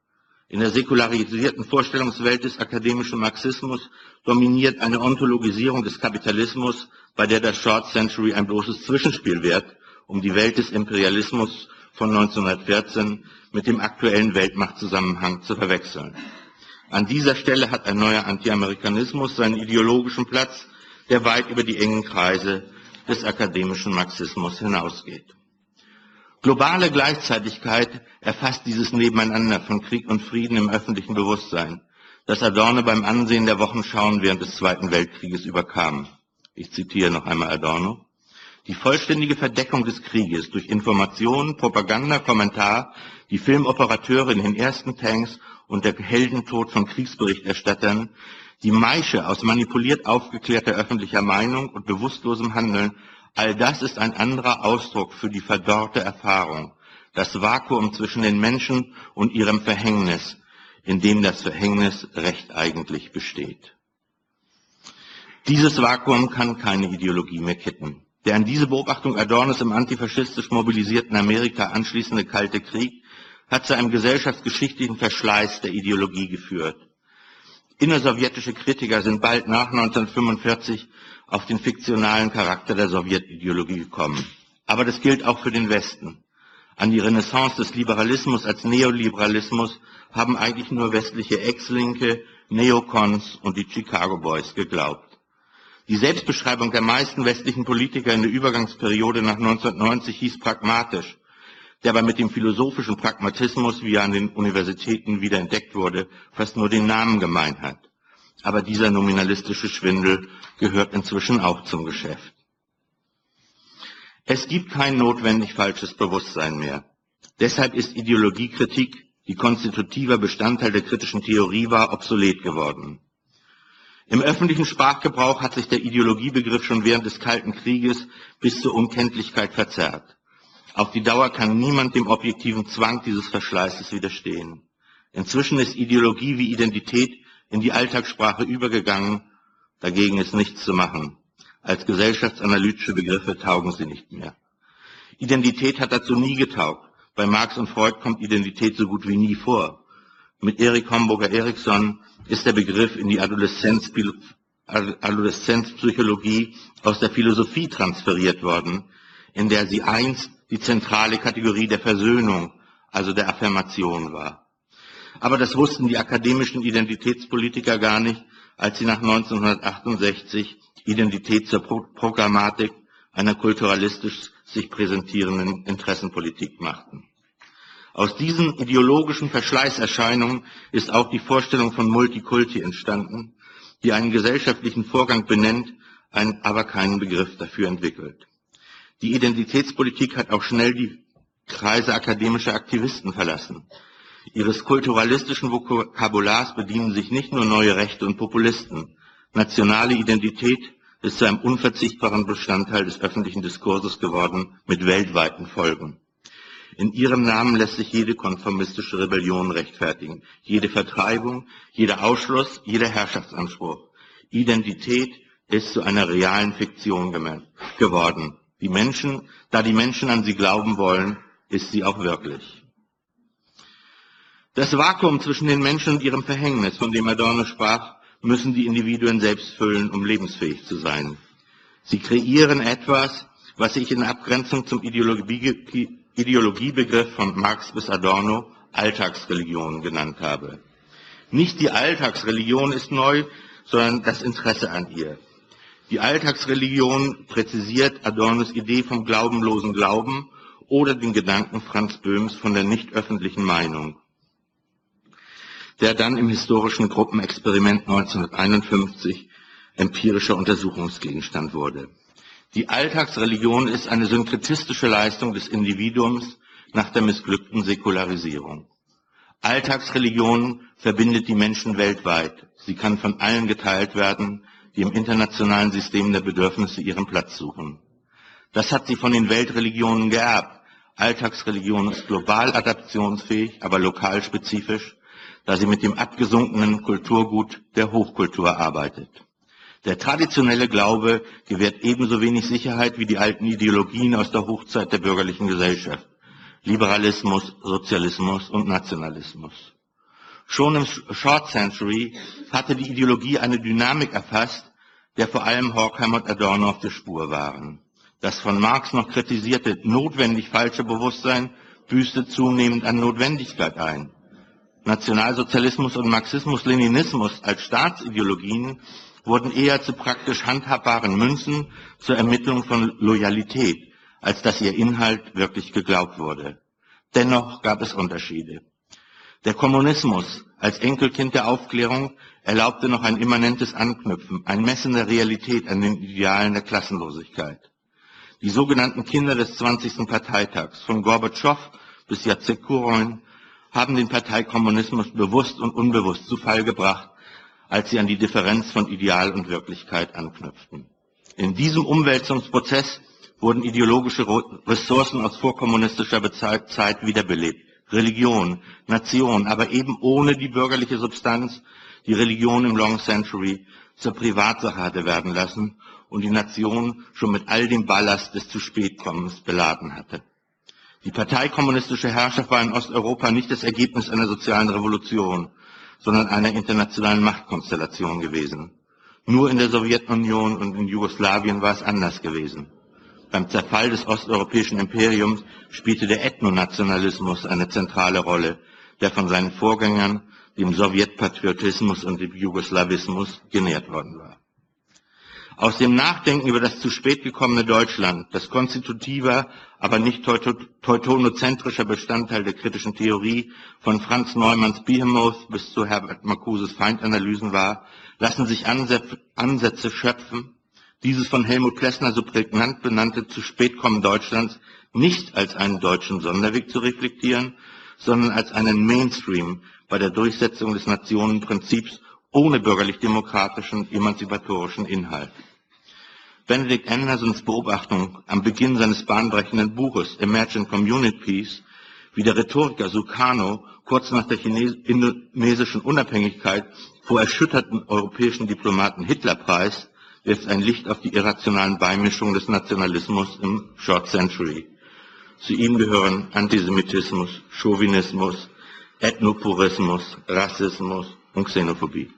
In der säkularisierten Vorstellungswelt des akademischen Marxismus dominiert eine Ontologisierung des Kapitalismus, bei der das Short Century ein bloßes Zwischenspiel wird, um die Welt des Imperialismus von 1914 mit dem aktuellen Weltmachtzusammenhang zu verwechseln. An dieser Stelle hat ein neuer Anti-Amerikanismus seinen ideologischen Platz, der weit über die engen Kreise des akademischen Marxismus hinausgeht. Globale Gleichzeitigkeit erfasst dieses Nebeneinander von Krieg und Frieden im öffentlichen Bewusstsein, das Adorno beim Ansehen der Wochenschauen während des Zweiten Weltkrieges überkam. Ich zitiere noch einmal Adorno. Die vollständige Verdeckung des Krieges durch Information, Propaganda, Kommentar, die Filmoperateure in den ersten Tanks und der Heldentod von Kriegsberichterstattern, die Maische aus manipuliert aufgeklärter öffentlicher Meinung und bewusstlosem Handeln, all das ist ein anderer Ausdruck für die verdorrte Erfahrung, das Vakuum zwischen den Menschen und ihrem Verhängnis, in dem das Verhängnis Recht eigentlich besteht. Dieses Vakuum kann keine Ideologie mehr kitten. Der an diese Beobachtung Adornos im antifaschistisch mobilisierten Amerika anschließende Kalte Krieg hat zu einem gesellschaftsgeschichtlichen Verschleiß der Ideologie geführt. Innersowjetische Kritiker sind bald nach 1945 auf den fiktionalen Charakter der Sowjetideologie gekommen. Aber das gilt auch für den Westen. An die Renaissance des Liberalismus als Neoliberalismus haben eigentlich nur westliche Ex-Linke, Neokons und die Chicago Boys geglaubt. Die Selbstbeschreibung der meisten westlichen Politiker in der Übergangsperiode nach 1990 hieß pragmatisch, der aber mit dem philosophischen Pragmatismus, wie er an den Universitäten wieder entdeckt wurde, fast nur den Namen gemein hat. Aber dieser nominalistische Schwindel gehört inzwischen auch zum Geschäft. Es gibt kein notwendig falsches Bewusstsein mehr. Deshalb ist Ideologiekritik, die konstitutiver Bestandteil der kritischen Theorie war, obsolet geworden. Im öffentlichen Sprachgebrauch hat sich der Ideologiebegriff schon während des Kalten Krieges bis zur Unkenntlichkeit verzerrt. Auf die Dauer kann niemand dem objektiven Zwang dieses Verschleißes widerstehen. Inzwischen ist Ideologie wie Identität in die Alltagssprache übergegangen, dagegen ist nichts zu machen. Als gesellschaftsanalytische Begriffe taugen sie nicht mehr. Identität hat dazu nie getaugt. Bei Marx und Freud kommt Identität so gut wie nie vor. Mit Erich Homburger-Eriksson ist der Begriff in die Adoleszenzpsychologie aus der Philosophie transferiert worden, in der sie einst die zentrale Kategorie der Versöhnung, also der Affirmation war. Aber das wussten die akademischen Identitätspolitiker gar nicht, als sie nach 1968 Identität zur Programmatik einer kulturalistisch sich präsentierenden Interessenpolitik machten. Aus diesen ideologischen Verschleißerscheinungen ist auch die Vorstellung von Multikulti entstanden, die einen gesellschaftlichen Vorgang benennt, aber keinen Begriff dafür entwickelt. Die Identitätspolitik hat auch schnell die Kreise akademischer Aktivisten verlassen. Ihres kulturalistischen Vokabulars bedienen sich nicht nur neue Rechte und Populisten. Nationale Identität ist zu einem unverzichtbaren Bestandteil des öffentlichen Diskurses geworden, mit weltweiten Folgen. In ihrem Namen lässt sich jede konformistische Rebellion rechtfertigen, jede Vertreibung, jeder Ausschluss, jeder Herrschaftsanspruch. Identität ist zu einer realen Fiktion geworden. Da die Menschen an sie glauben wollen, ist sie auch wirklich. Das Vakuum zwischen den Menschen und ihrem Verhängnis, von dem Adorno sprach, müssen die Individuen selbst füllen, um lebensfähig zu sein. Sie kreieren etwas, was ich in Abgrenzung zum Ideologiebegriff von Marx bis Adorno Alltagsreligion genannt habe. Nicht die Alltagsreligion ist neu, sondern das Interesse an ihr. Die Alltagsreligion präzisiert Adornos Idee vom glaubenlosen Glauben oder den Gedanken Franz Böhms von der nicht öffentlichen Meinung, der dann im historischen Gruppenexperiment 1951 empirischer Untersuchungsgegenstand wurde. Die Alltagsreligion ist eine synkretistische Leistung des Individuums nach der missglückten Säkularisierung. Alltagsreligion verbindet die Menschen weltweit. Sie kann von allen geteilt werden, die im internationalen System der Bedürfnisse ihren Platz suchen. Das hat sie von den Weltreligionen geerbt. Alltagsreligion ist global adaptionsfähig, aber lokal spezifisch, da sie mit dem abgesunkenen Kulturgut der Hochkultur arbeitet. Der traditionelle Glaube gewährt ebenso wenig Sicherheit wie die alten Ideologien aus der Hochzeit der bürgerlichen Gesellschaft. Liberalismus, Sozialismus und Nationalismus. Schon im Short Century hatte die Ideologie eine Dynamik erfasst, der vor allem Horkheimer und Adorno auf der Spur waren. Das von Marx noch kritisierte notwendig falsche Bewusstsein büßte zunehmend an Notwendigkeit ein. Nationalsozialismus und Marxismus-Leninismus als Staatsideologien wurden eher zu praktisch handhabbaren Münzen zur Ermittlung von Loyalität, als dass ihr Inhalt wirklich geglaubt wurde. Dennoch gab es Unterschiede. Der Kommunismus als Enkelkind der Aufklärung erlaubte noch ein immanentes Anknüpfen, ein Messen der Realität an den Idealen der Klassenlosigkeit. Die sogenannten Kinder des 20. Parteitags, von Gorbatschow bis Jacek Kuroń, haben den Parteikommunismus bewusst und unbewusst zu Fall gebracht, als sie an die Differenz von Ideal und Wirklichkeit anknüpften. In diesem Umwälzungsprozess wurden ideologische Ressourcen aus vorkommunistischer Zeit wiederbelebt. Religion, Nation, aber eben ohne die bürgerliche Substanz, die Religion im Long Century zur Privatsache hatte werden lassen und die Nation schon mit all dem Ballast des Zu-Spät-Kommens beladen hatte. Die parteikommunistische Herrschaft war in Osteuropa nicht das Ergebnis einer sozialen Revolution, sondern einer internationalen Machtkonstellation gewesen. Nur in der Sowjetunion und in Jugoslawien war es anders gewesen. Beim Zerfall des osteuropäischen Imperiums spielte der Ethnonationalismus eine zentrale Rolle, der von seinen Vorgängern, dem Sowjetpatriotismus und dem Jugoslawismus, genährt worden war. Aus dem Nachdenken über das zu spät gekommene Deutschland, das konstitutiver, aber nicht teutonozentrischer Bestandteil der kritischen Theorie von Franz Neumanns Behemoth bis zu Herbert Marcuses Feindanalysen war, lassen sich Ansätze schöpfen, dieses von Helmut Plessner so prägnant benannte zu spät kommen Deutschlands nicht als einen deutschen Sonderweg zu reflektieren, sondern als einen Mainstream bei der Durchsetzung des Nationenprinzips ohne bürgerlich-demokratischen, emanzipatorischen Inhalt. Benedict Andersons Beobachtung am Beginn seines bahnbrechenden Buches Emergent Communities, wie der Rhetoriker Sukarno kurz nach der indonesischen Unabhängigkeit vor erschütterten europäischen Diplomaten Hitler preist, wirft ein Licht auf die irrationalen Beimischungen des Nationalismus im Short Century. Zu ihm gehören Antisemitismus, Chauvinismus, Ethnopurismus, Rassismus und Xenophobie.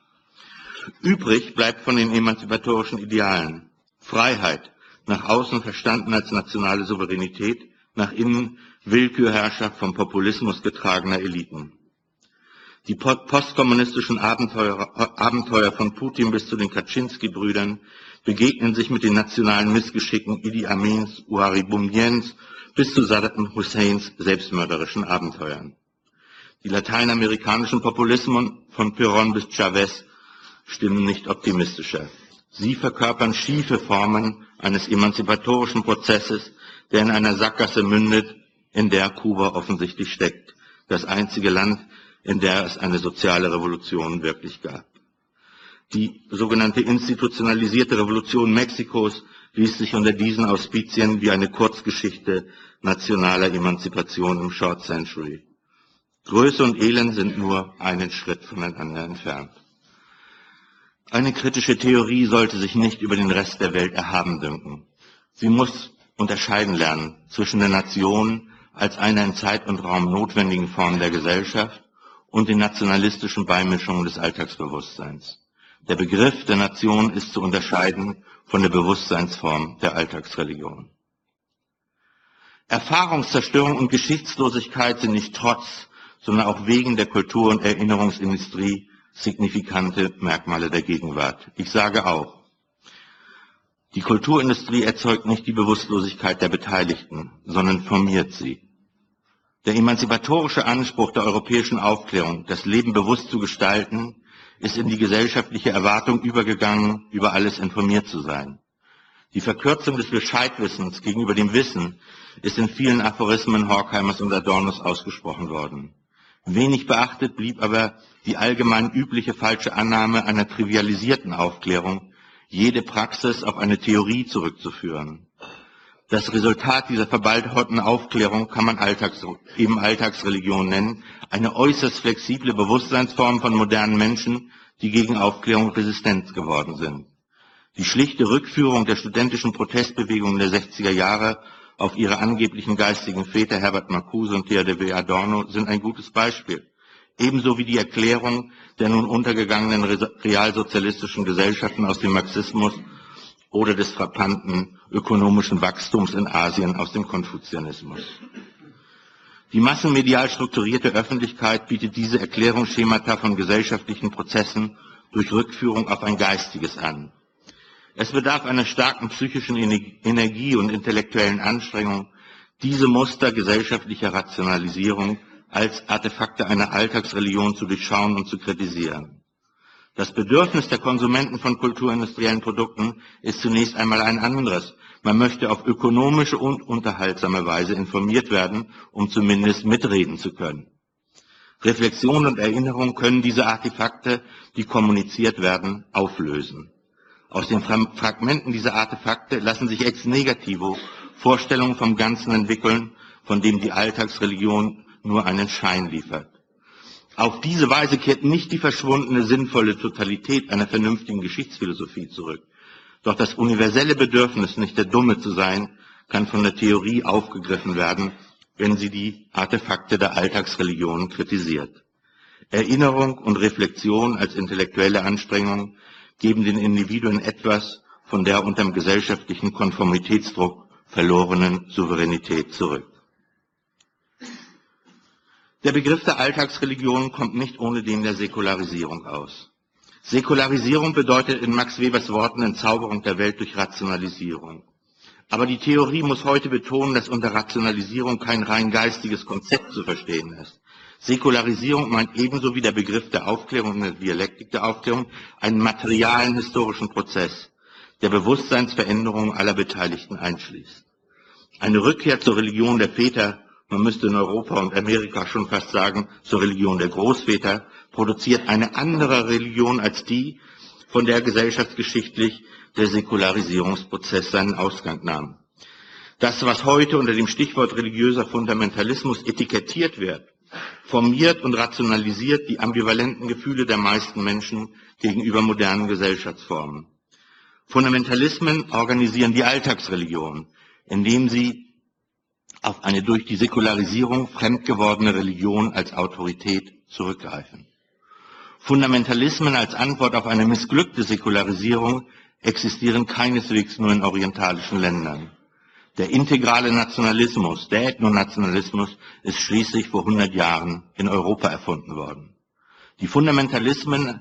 Übrig bleibt von den emanzipatorischen Idealen Freiheit, nach außen verstanden als nationale Souveränität, nach innen Willkürherrschaft vom Populismus getragener Eliten. Die postkommunistischen Abenteuer von Putin bis zu den Kaczynski-Brüdern begegnen sich mit den nationalen Missgeschicken Idi Amins, Uhari Boumediennes bis zu Saddam Husseins selbstmörderischen Abenteuern. Die lateinamerikanischen Populismen von Perón bis Chavez stimmen nicht optimistischer. Sie verkörpern schiefe Formen eines emanzipatorischen Prozesses, der in einer Sackgasse mündet, in der Kuba offensichtlich steckt, das einzige Land, in der es eine soziale Revolution wirklich gab. Die sogenannte institutionalisierte Revolution Mexikos liest sich unter diesen Auspizien wie eine Kurzgeschichte nationaler Emanzipation im Short Century. Größe und Elend sind nur einen Schritt voneinander entfernt. Eine kritische Theorie sollte sich nicht über den Rest der Welt erhaben dünken. Sie muss unterscheiden lernen zwischen der Nation als einer in Zeit und Raum notwendigen Form der Gesellschaft und den nationalistischen Beimischungen des Alltagsbewusstseins. Der Begriff der Nation ist zu unterscheiden von der Bewusstseinsform der Alltagsreligion. Erfahrungszerstörung und Geschichtslosigkeit sind nicht trotz, sondern auch wegen der Kultur- und Erinnerungsindustrie signifikante Merkmale der Gegenwart. Ich sage auch, die Kulturindustrie erzeugt nicht die Bewusstlosigkeit der Beteiligten, sondern formiert sie. Der emanzipatorische Anspruch der europäischen Aufklärung, das Leben bewusst zu gestalten, ist in die gesellschaftliche Erwartung übergegangen, über alles informiert zu sein. Die Verkürzung des Bescheidwissens gegenüber dem Wissen ist in vielen Aphorismen Horkheimers und Adornos ausgesprochen worden. Wenig beachtet blieb aber die allgemein übliche falsche Annahme einer trivialisierten Aufklärung, jede Praxis auf eine Theorie zurückzuführen. Das Resultat dieser verballhorten Aufklärung kann man Alltagsreligion nennen, eine äußerst flexible Bewusstseinsform von modernen Menschen, die gegen Aufklärung resistent geworden sind. Die schlichte Rückführung der studentischen Protestbewegungen der 60er Jahre auf ihre angeblichen geistigen Väter Herbert Marcuse und Theodor W. Adorno sind ein gutes Beispiel. ebenso wie die Erklärung der nun untergegangenen realsozialistischen Gesellschaften aus dem Marxismus oder des frappanten ökonomischen Wachstums in Asien aus dem Konfuzianismus. Die massenmedial strukturierte Öffentlichkeit bietet diese Erklärungsschemata von gesellschaftlichen Prozessen durch Rückführung auf ein Geistiges an. Es bedarf einer starken psychischen Energie und intellektuellen Anstrengung, diese Muster gesellschaftlicher Rationalisierung als Artefakte einer Alltagsreligion zu durchschauen und zu kritisieren. Das Bedürfnis der Konsumenten von kulturindustriellen Produkten ist zunächst einmal ein anderes. Man möchte auf ökonomische und unterhaltsame Weise informiert werden, um zumindest mitreden zu können. Reflexion und Erinnerung können diese Artefakte, die kommuniziert werden, auflösen. Aus den Fragmenten dieser Artefakte lassen sich ex negativo Vorstellungen vom Ganzen entwickeln, von dem die Alltagsreligion nur einen Schein liefert. Auf diese Weise kehrt nicht die verschwundene sinnvolle Totalität einer vernünftigen Geschichtsphilosophie zurück. Doch das universelle Bedürfnis, nicht der Dumme zu sein, kann von der Theorie aufgegriffen werden, wenn sie die Artefakte der Alltagsreligion kritisiert. Erinnerung und Reflexion als intellektuelle Anstrengung geben den Individuen etwas von der unter dem gesellschaftlichen Konformitätsdruck verlorenen Souveränität zurück. Der Begriff der Alltagsreligion kommt nicht ohne den der Säkularisierung aus. Säkularisierung bedeutet in Max Webers Worten Entzauberung der Welt durch Rationalisierung. Aber die Theorie muss heute betonen, dass unter Rationalisierung kein rein geistiges Konzept zu verstehen ist. Säkularisierung meint ebenso wie der Begriff der Aufklärung und der Dialektik der Aufklärung einen materialen historischen Prozess, der Bewusstseinsveränderung aller Beteiligten einschließt. Eine Rückkehr zur Religion der Väter, man müsste in Europa und Amerika schon fast sagen, zur Religion der Großväter, produziert eine andere Religion als die, von der gesellschaftsgeschichtlich der Säkularisierungsprozess seinen Ausgang nahm. Das, was heute unter dem Stichwort religiöser Fundamentalismus etikettiert wird, formiert und rationalisiert die ambivalenten Gefühle der meisten Menschen gegenüber modernen Gesellschaftsformen. Fundamentalismen organisieren die Alltagsreligion, indem sie auf eine durch die Säkularisierung fremd gewordene Religion als Autorität zurückgreifen. Fundamentalismen als Antwort auf eine missglückte Säkularisierung existieren keineswegs nur in orientalischen Ländern. Der integrale Nationalismus, der Ethnonationalismus, ist schließlich vor 100 Jahren in Europa erfunden worden. Die Fundamentalismen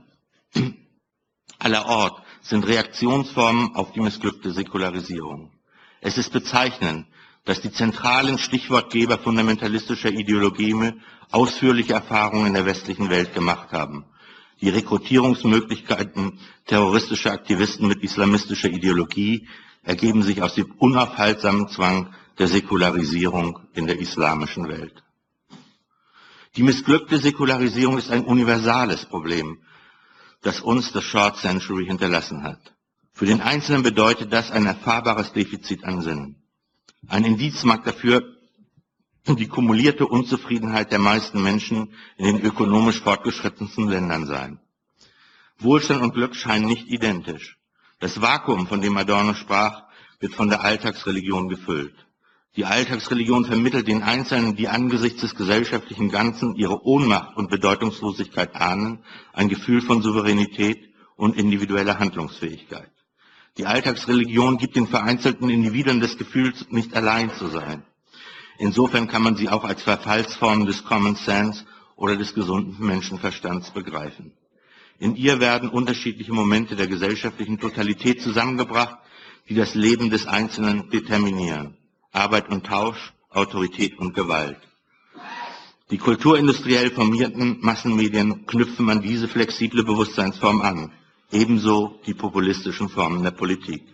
allerorts sind Reaktionsformen auf die missglückte Säkularisierung. Es ist bezeichnend, dass die zentralen Stichwortgeber fundamentalistischer Ideologeme ausführliche Erfahrungen in der westlichen Welt gemacht haben. Die Rekrutierungsmöglichkeiten terroristischer Aktivisten mit islamistischer Ideologie ergeben sich aus dem unaufhaltsamen Zwang der Säkularisierung in der islamischen Welt. Die missglückte Säkularisierung ist ein universales Problem, das uns das Short Century hinterlassen hat. Für den Einzelnen bedeutet das ein erfahrbares Defizit an Sinn. Ein Indiz mag dafür die kumulierte Unzufriedenheit der meisten Menschen in den ökonomisch fortgeschrittensten Ländern sein. Wohlstand und Glück scheinen nicht identisch. Das Vakuum, von dem Adorno sprach, wird von der Alltagsreligion gefüllt. Die Alltagsreligion vermittelt den Einzelnen, die angesichts des gesellschaftlichen Ganzen ihre Ohnmacht und Bedeutungslosigkeit ahnen, ein Gefühl von Souveränität und individueller Handlungsfähigkeit. Die Alltagsreligion gibt den vereinzelten Individuen das Gefühl, nicht allein zu sein. Insofern kann man sie auch als Verfallsform des Common Sense oder des gesunden Menschenverstands begreifen. In ihr werden unterschiedliche Momente der gesellschaftlichen Totalität zusammengebracht, die das Leben des Einzelnen determinieren. Arbeit und Tausch, Autorität und Gewalt. Die kulturindustriell formierten Massenmedien knüpfen an diese flexible Bewusstseinsform an, ebenso die populistischen Formen der Politik.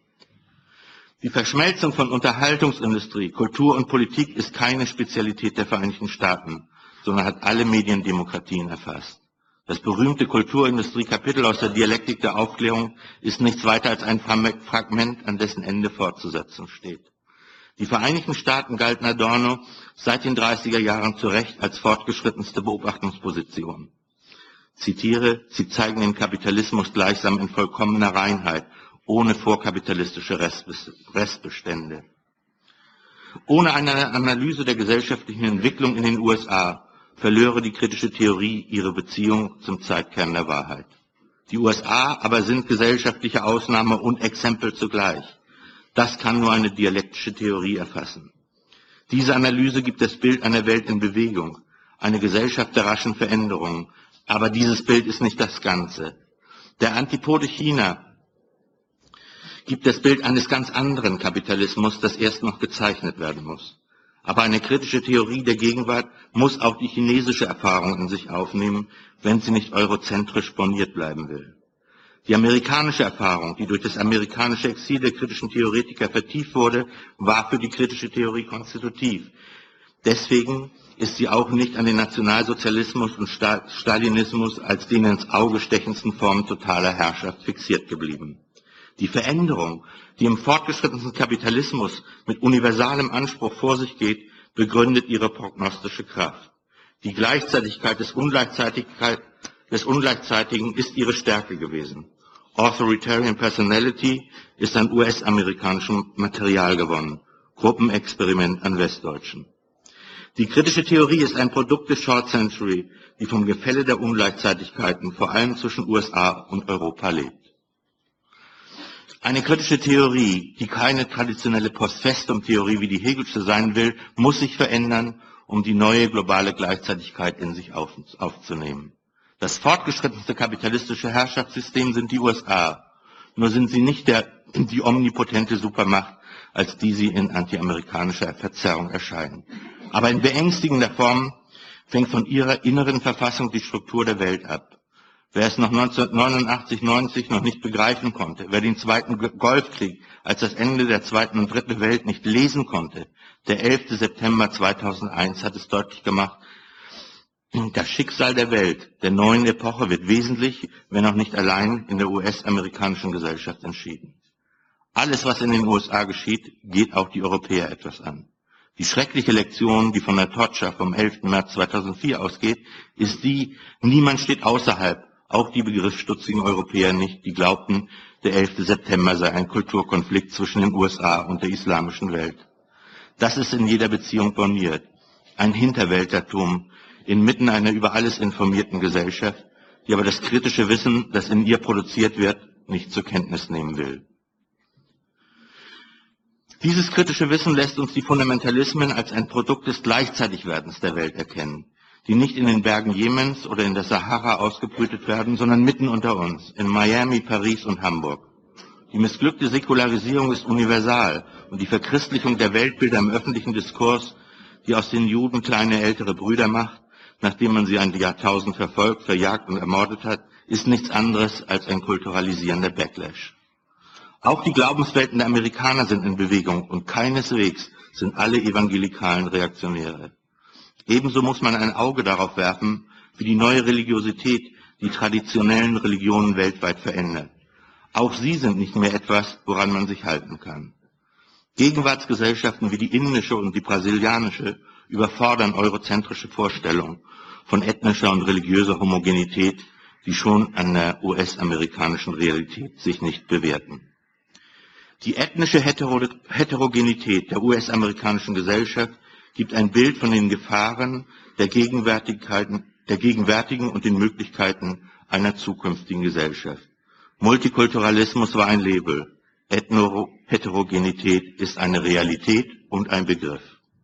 Die Verschmelzung von Unterhaltungsindustrie, Kultur und Politik ist keine Spezialität der Vereinigten Staaten, sondern hat alle Mediendemokratien erfasst. Das berühmte Kulturindustrie-Kapitel aus der Dialektik der Aufklärung ist nichts weiter als ein Fragment, an dessen Ende fortzusetzen steht. Die Vereinigten Staaten galten Adorno seit den 30er Jahren zu Recht als fortgeschrittenste Beobachtungsposition. Zitiere, sie zeigen den Kapitalismus gleichsam in vollkommener Reinheit, ohne vorkapitalistische Restbestände. Ohne eine Analyse der gesellschaftlichen Entwicklung in den USA verlöre die kritische Theorie ihre Beziehung zum Zeitkern der Wahrheit. Die USA aber sind gesellschaftliche Ausnahme und Exempel zugleich. Das kann nur eine dialektische Theorie erfassen. Diese Analyse gibt das Bild einer Welt in Bewegung, eine Gesellschaft der raschen Veränderungen. Aber dieses Bild ist nicht das Ganze. Der Antipode China gibt das Bild eines ganz anderen Kapitalismus, das erst noch gezeichnet werden muss. Aber eine kritische Theorie der Gegenwart muss auch die chinesische Erfahrung in sich aufnehmen, wenn sie nicht eurozentrisch borniert bleiben will. Die amerikanische Erfahrung, die durch das amerikanische Exil der kritischen Theoretiker vertieft wurde, war für die kritische Theorie konstitutiv. Deswegen ist sie auch nicht an den Nationalsozialismus und Stalinismus als den ins Auge stechendsten Formen totaler Herrschaft fixiert geblieben. Die Veränderung, die im fortgeschrittenen Kapitalismus mit universalem Anspruch vor sich geht, begründet ihre prognostische Kraft. Die Gleichzeitigkeit des Ungleichzeitigen ist ihre Stärke gewesen. Authoritarian Personality ist an US-amerikanischem Material gewonnen. Gruppenexperiment an Westdeutschen. Die kritische Theorie ist ein Produkt des Short Century, die vom Gefälle der Ungleichzeitigkeiten vor allem zwischen USA und Europa lebt. Eine kritische Theorie, die keine traditionelle Post-Festum-Theorie wie die Hegelsche sein will, muss sich verändern, um die neue globale Gleichzeitigkeit in sich aufzunehmen. Das fortgeschrittenste kapitalistische Herrschaftssystem sind die USA. Nur sind sie nicht die omnipotente Supermacht, als die sie in antiamerikanischer Verzerrung erscheinen. Aber in beängstigender Form fängt von ihrer inneren Verfassung die Struktur der Welt ab. Wer es noch 1989/90 noch nicht begreifen konnte, wer den Zweiten Golfkrieg als das Ende der zweiten und dritten Welt nicht lesen konnte, der 11. September 2001 hat es deutlich gemacht, das Schicksal der Welt, der neuen Epoche wird wesentlich, wenn auch nicht allein in der US-amerikanischen Gesellschaft entschieden. Alles, was in den USA geschieht, geht auch die Europäer etwas an. Die schreckliche Lektion, die von der Torture vom 11. März 2004 ausgeht, ist die, niemand steht außerhalb, auch die begriffsstutzigen Europäer nicht, die glaubten, der 11. September sei ein Kulturkonflikt zwischen den USA und der islamischen Welt. Das ist in jeder Beziehung borniert. Ein Hinterwäldlertum inmitten einer über alles informierten Gesellschaft, die aber das kritische Wissen, das in ihr produziert wird, nicht zur Kenntnis nehmen will. Dieses kritische Wissen lässt uns die Fundamentalismen als ein Produkt des Gleichzeitigwerdens der Welt erkennen, die nicht in den Bergen Jemens oder in der Sahara ausgebrütet werden, sondern mitten unter uns, in Miami, Paris und Hamburg. Die missglückte Säkularisierung ist universal und die Verchristlichung der Weltbilder im öffentlichen Diskurs, die aus den Juden kleine ältere Brüder macht, nachdem man sie ein Jahrtausend verfolgt, verjagt und ermordet hat, ist nichts anderes als ein kulturalisierender Backlash. Auch die Glaubenswelten der Amerikaner sind in Bewegung und keineswegs sind alle evangelikalen Reaktionäre. Ebenso muss man ein Auge darauf werfen, wie die neue Religiosität die traditionellen Religionen weltweit verändert. Auch sie sind nicht mehr etwas, woran man sich halten kann. Gegenwartsgesellschaften wie die indische und die brasilianische überfordern eurozentrische Vorstellungen von ethnischer und religiöser Homogenität, die schon an der US-amerikanischen Realität sich nicht bewährten. Die ethnische Heterogenität der US-amerikanischen Gesellschaft gibt ein Bild von den Gefahren der gegenwärtigen und den Möglichkeiten einer zukünftigen Gesellschaft. Multikulturalismus war ein Label, Heterogenität ist eine Realität und ein Begriff.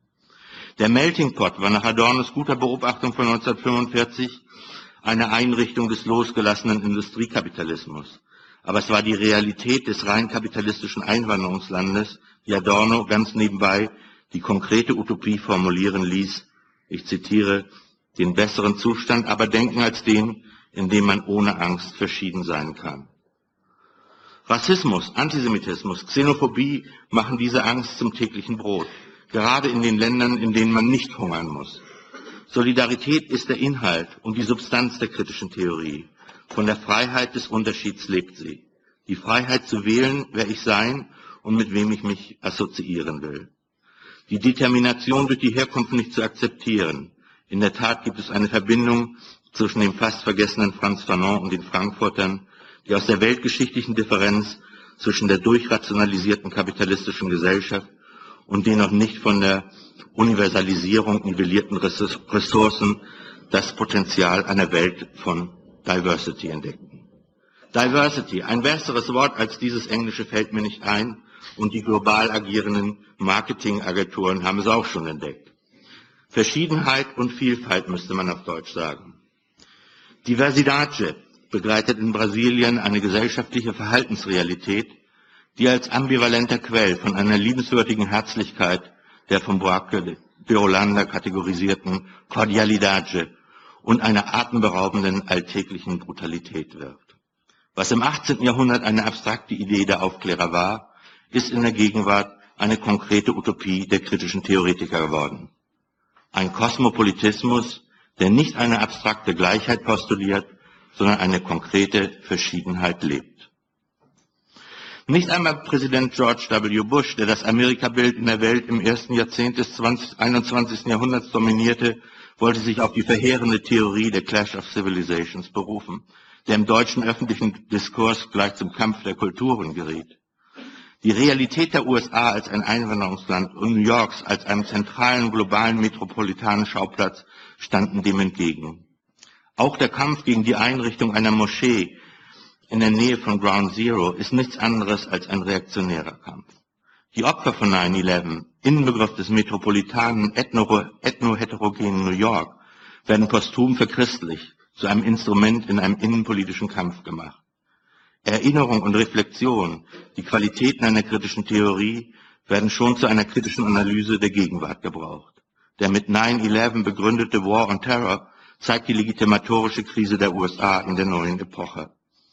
Der Melting Pot war nach Adornos guter Beobachtung von 1945 eine Einrichtung des losgelassenen Industriekapitalismus. Aber es war die Realität des rein kapitalistischen Einwanderungslandes, die Adorno ganz nebenbei die konkrete Utopie formulieren ließ, ich zitiere, den besseren Zustand aber denken als den, in dem man ohne Angst verschieden sein kann. Rassismus, Antisemitismus, Xenophobie machen diese Angst zum täglichen Brot, gerade in den Ländern, in denen man nicht hungern muss. Solidarität ist der Inhalt und die Substanz der kritischen Theorie. Von der Freiheit des Unterschieds lebt sie. Die Freiheit zu wählen, wer ich sein und mit wem ich mich assoziieren will. Die Determination durch die Herkunft nicht zu akzeptieren. In der Tat gibt es eine Verbindung zwischen dem fast vergessenen Frantz Fanon und den Frankfurtern, die aus der weltgeschichtlichen Differenz zwischen der durchrationalisierten kapitalistischen Gesellschaft und den noch nicht von der Universalisierung nivellierten Ressourcen das Potenzial einer Welt von Diversity entdeckten. Diversity, ein besseres Wort als dieses Englische fällt mir nicht ein, und die global agierenden Marketingagenturen haben es auch schon entdeckt. Verschiedenheit und Vielfalt müsste man auf Deutsch sagen. Diversidade begleitet in Brasilien eine gesellschaftliche Verhaltensrealität, die als ambivalenter Quell von einer liebenswürdigen Herzlichkeit, der von Buarque de Holanda kategorisierten Cordialidade und einer atemberaubenden alltäglichen Brutalität wirkt. Was im 18. Jahrhundert eine abstrakte Idee der Aufklärer war, ist in der Gegenwart eine konkrete Utopie der kritischen Theoretiker geworden. Ein Kosmopolitismus, der nicht eine abstrakte Gleichheit postuliert, sondern eine konkrete Verschiedenheit lebt. Nicht einmal Präsident George W. Bush, der das Amerikabild in der Welt im ersten Jahrzehnt des 21. Jahrhunderts dominierte, wollte sich auf die verheerende Theorie der Clash of Civilizations berufen, der im deutschen öffentlichen Diskurs gleich zum Kampf der Kulturen geriet. Die Realität der USA als ein Einwanderungsland und New Yorks als einem zentralen globalen metropolitanen Schauplatz standen dem entgegen. Auch der Kampf gegen die Einrichtung einer Moschee in der Nähe von Ground Zero ist nichts anderes als ein reaktionärer Kampf. Die Opfer von 9/11, Inbegriff des metropolitanen, ethno-heterogenen New York, werden posthum verchristlicht, zu einem Instrument in einem innenpolitischen Kampf gemacht. Erinnerung und Reflexion, die Qualitäten einer kritischen Theorie, werden schon zu einer kritischen Analyse der Gegenwart gebraucht. Der mit 9/11 begründete War on Terror zeigt die legitimatorische Krise der USA in der neuen Epoche.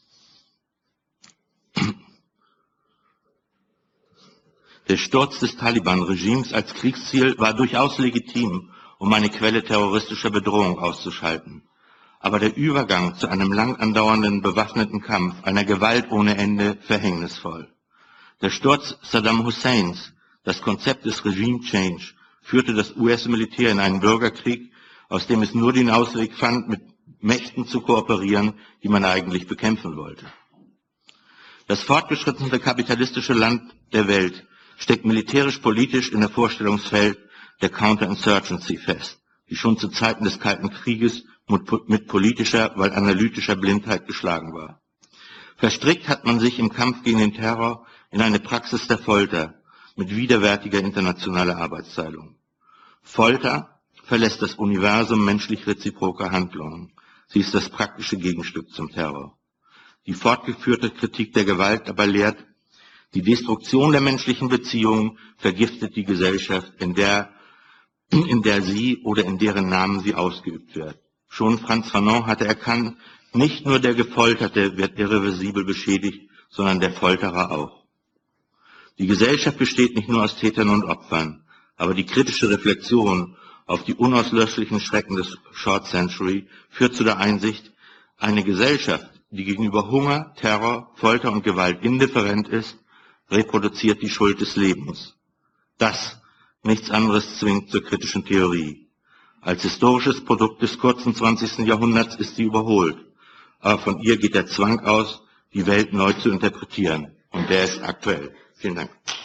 Der Sturz des Taliban-Regimes als Kriegsziel war durchaus legitim, um eine Quelle terroristischer Bedrohung auszuschalten. Aber der Übergang zu einem lang andauernden bewaffneten Kampf, einer Gewalt ohne Ende, verhängnisvoll. Der Sturz Saddam Husseins, das Konzept des Regime Change, führte das US-Militär in einen Bürgerkrieg, aus dem es nur den Ausweg fand, mit Mächten zu kooperieren, die man eigentlich bekämpfen wollte. Das fortgeschrittenste kapitalistische Land der Welt steckt militärisch-politisch in der Vorstellungswelt der Counterinsurgency fest, die schon zu Zeiten des Kalten Krieges mit politischer, weil analytischer Blindheit geschlagen war. Verstrickt hat man sich im Kampf gegen den Terror in eine Praxis der Folter mit widerwärtiger internationaler Arbeitsteilung. Folter verlässt das Universum menschlich reziproker Handlungen. Sie ist das praktische Gegenstück zum Terror. Die fortgeführte Kritik der Gewalt aber lehrt, die Destruktion der menschlichen Beziehungen vergiftet die Gesellschaft, in der sie oder in deren Namen sie ausgeübt wird. Schon Frantz Fanon hatte erkannt, nicht nur der Gefolterte wird irreversibel beschädigt, sondern der Folterer auch. Die Gesellschaft besteht nicht nur aus Tätern und Opfern, aber die kritische Reflexion auf die unauslöschlichen Schrecken des Short Century führt zu der Einsicht, eine Gesellschaft, die gegenüber Hunger, Terror, Folter und Gewalt indifferent ist, reproduziert die Schuld des Lebens. Das, nichts anderes, zwingt zur kritischen Theorie. Als historisches Produkt des kurzen 20. Jahrhunderts ist sie überholt, aber von ihr geht der Zwang aus, die Welt neu zu interpretieren. Und der ist aktuell. Vielen Dank.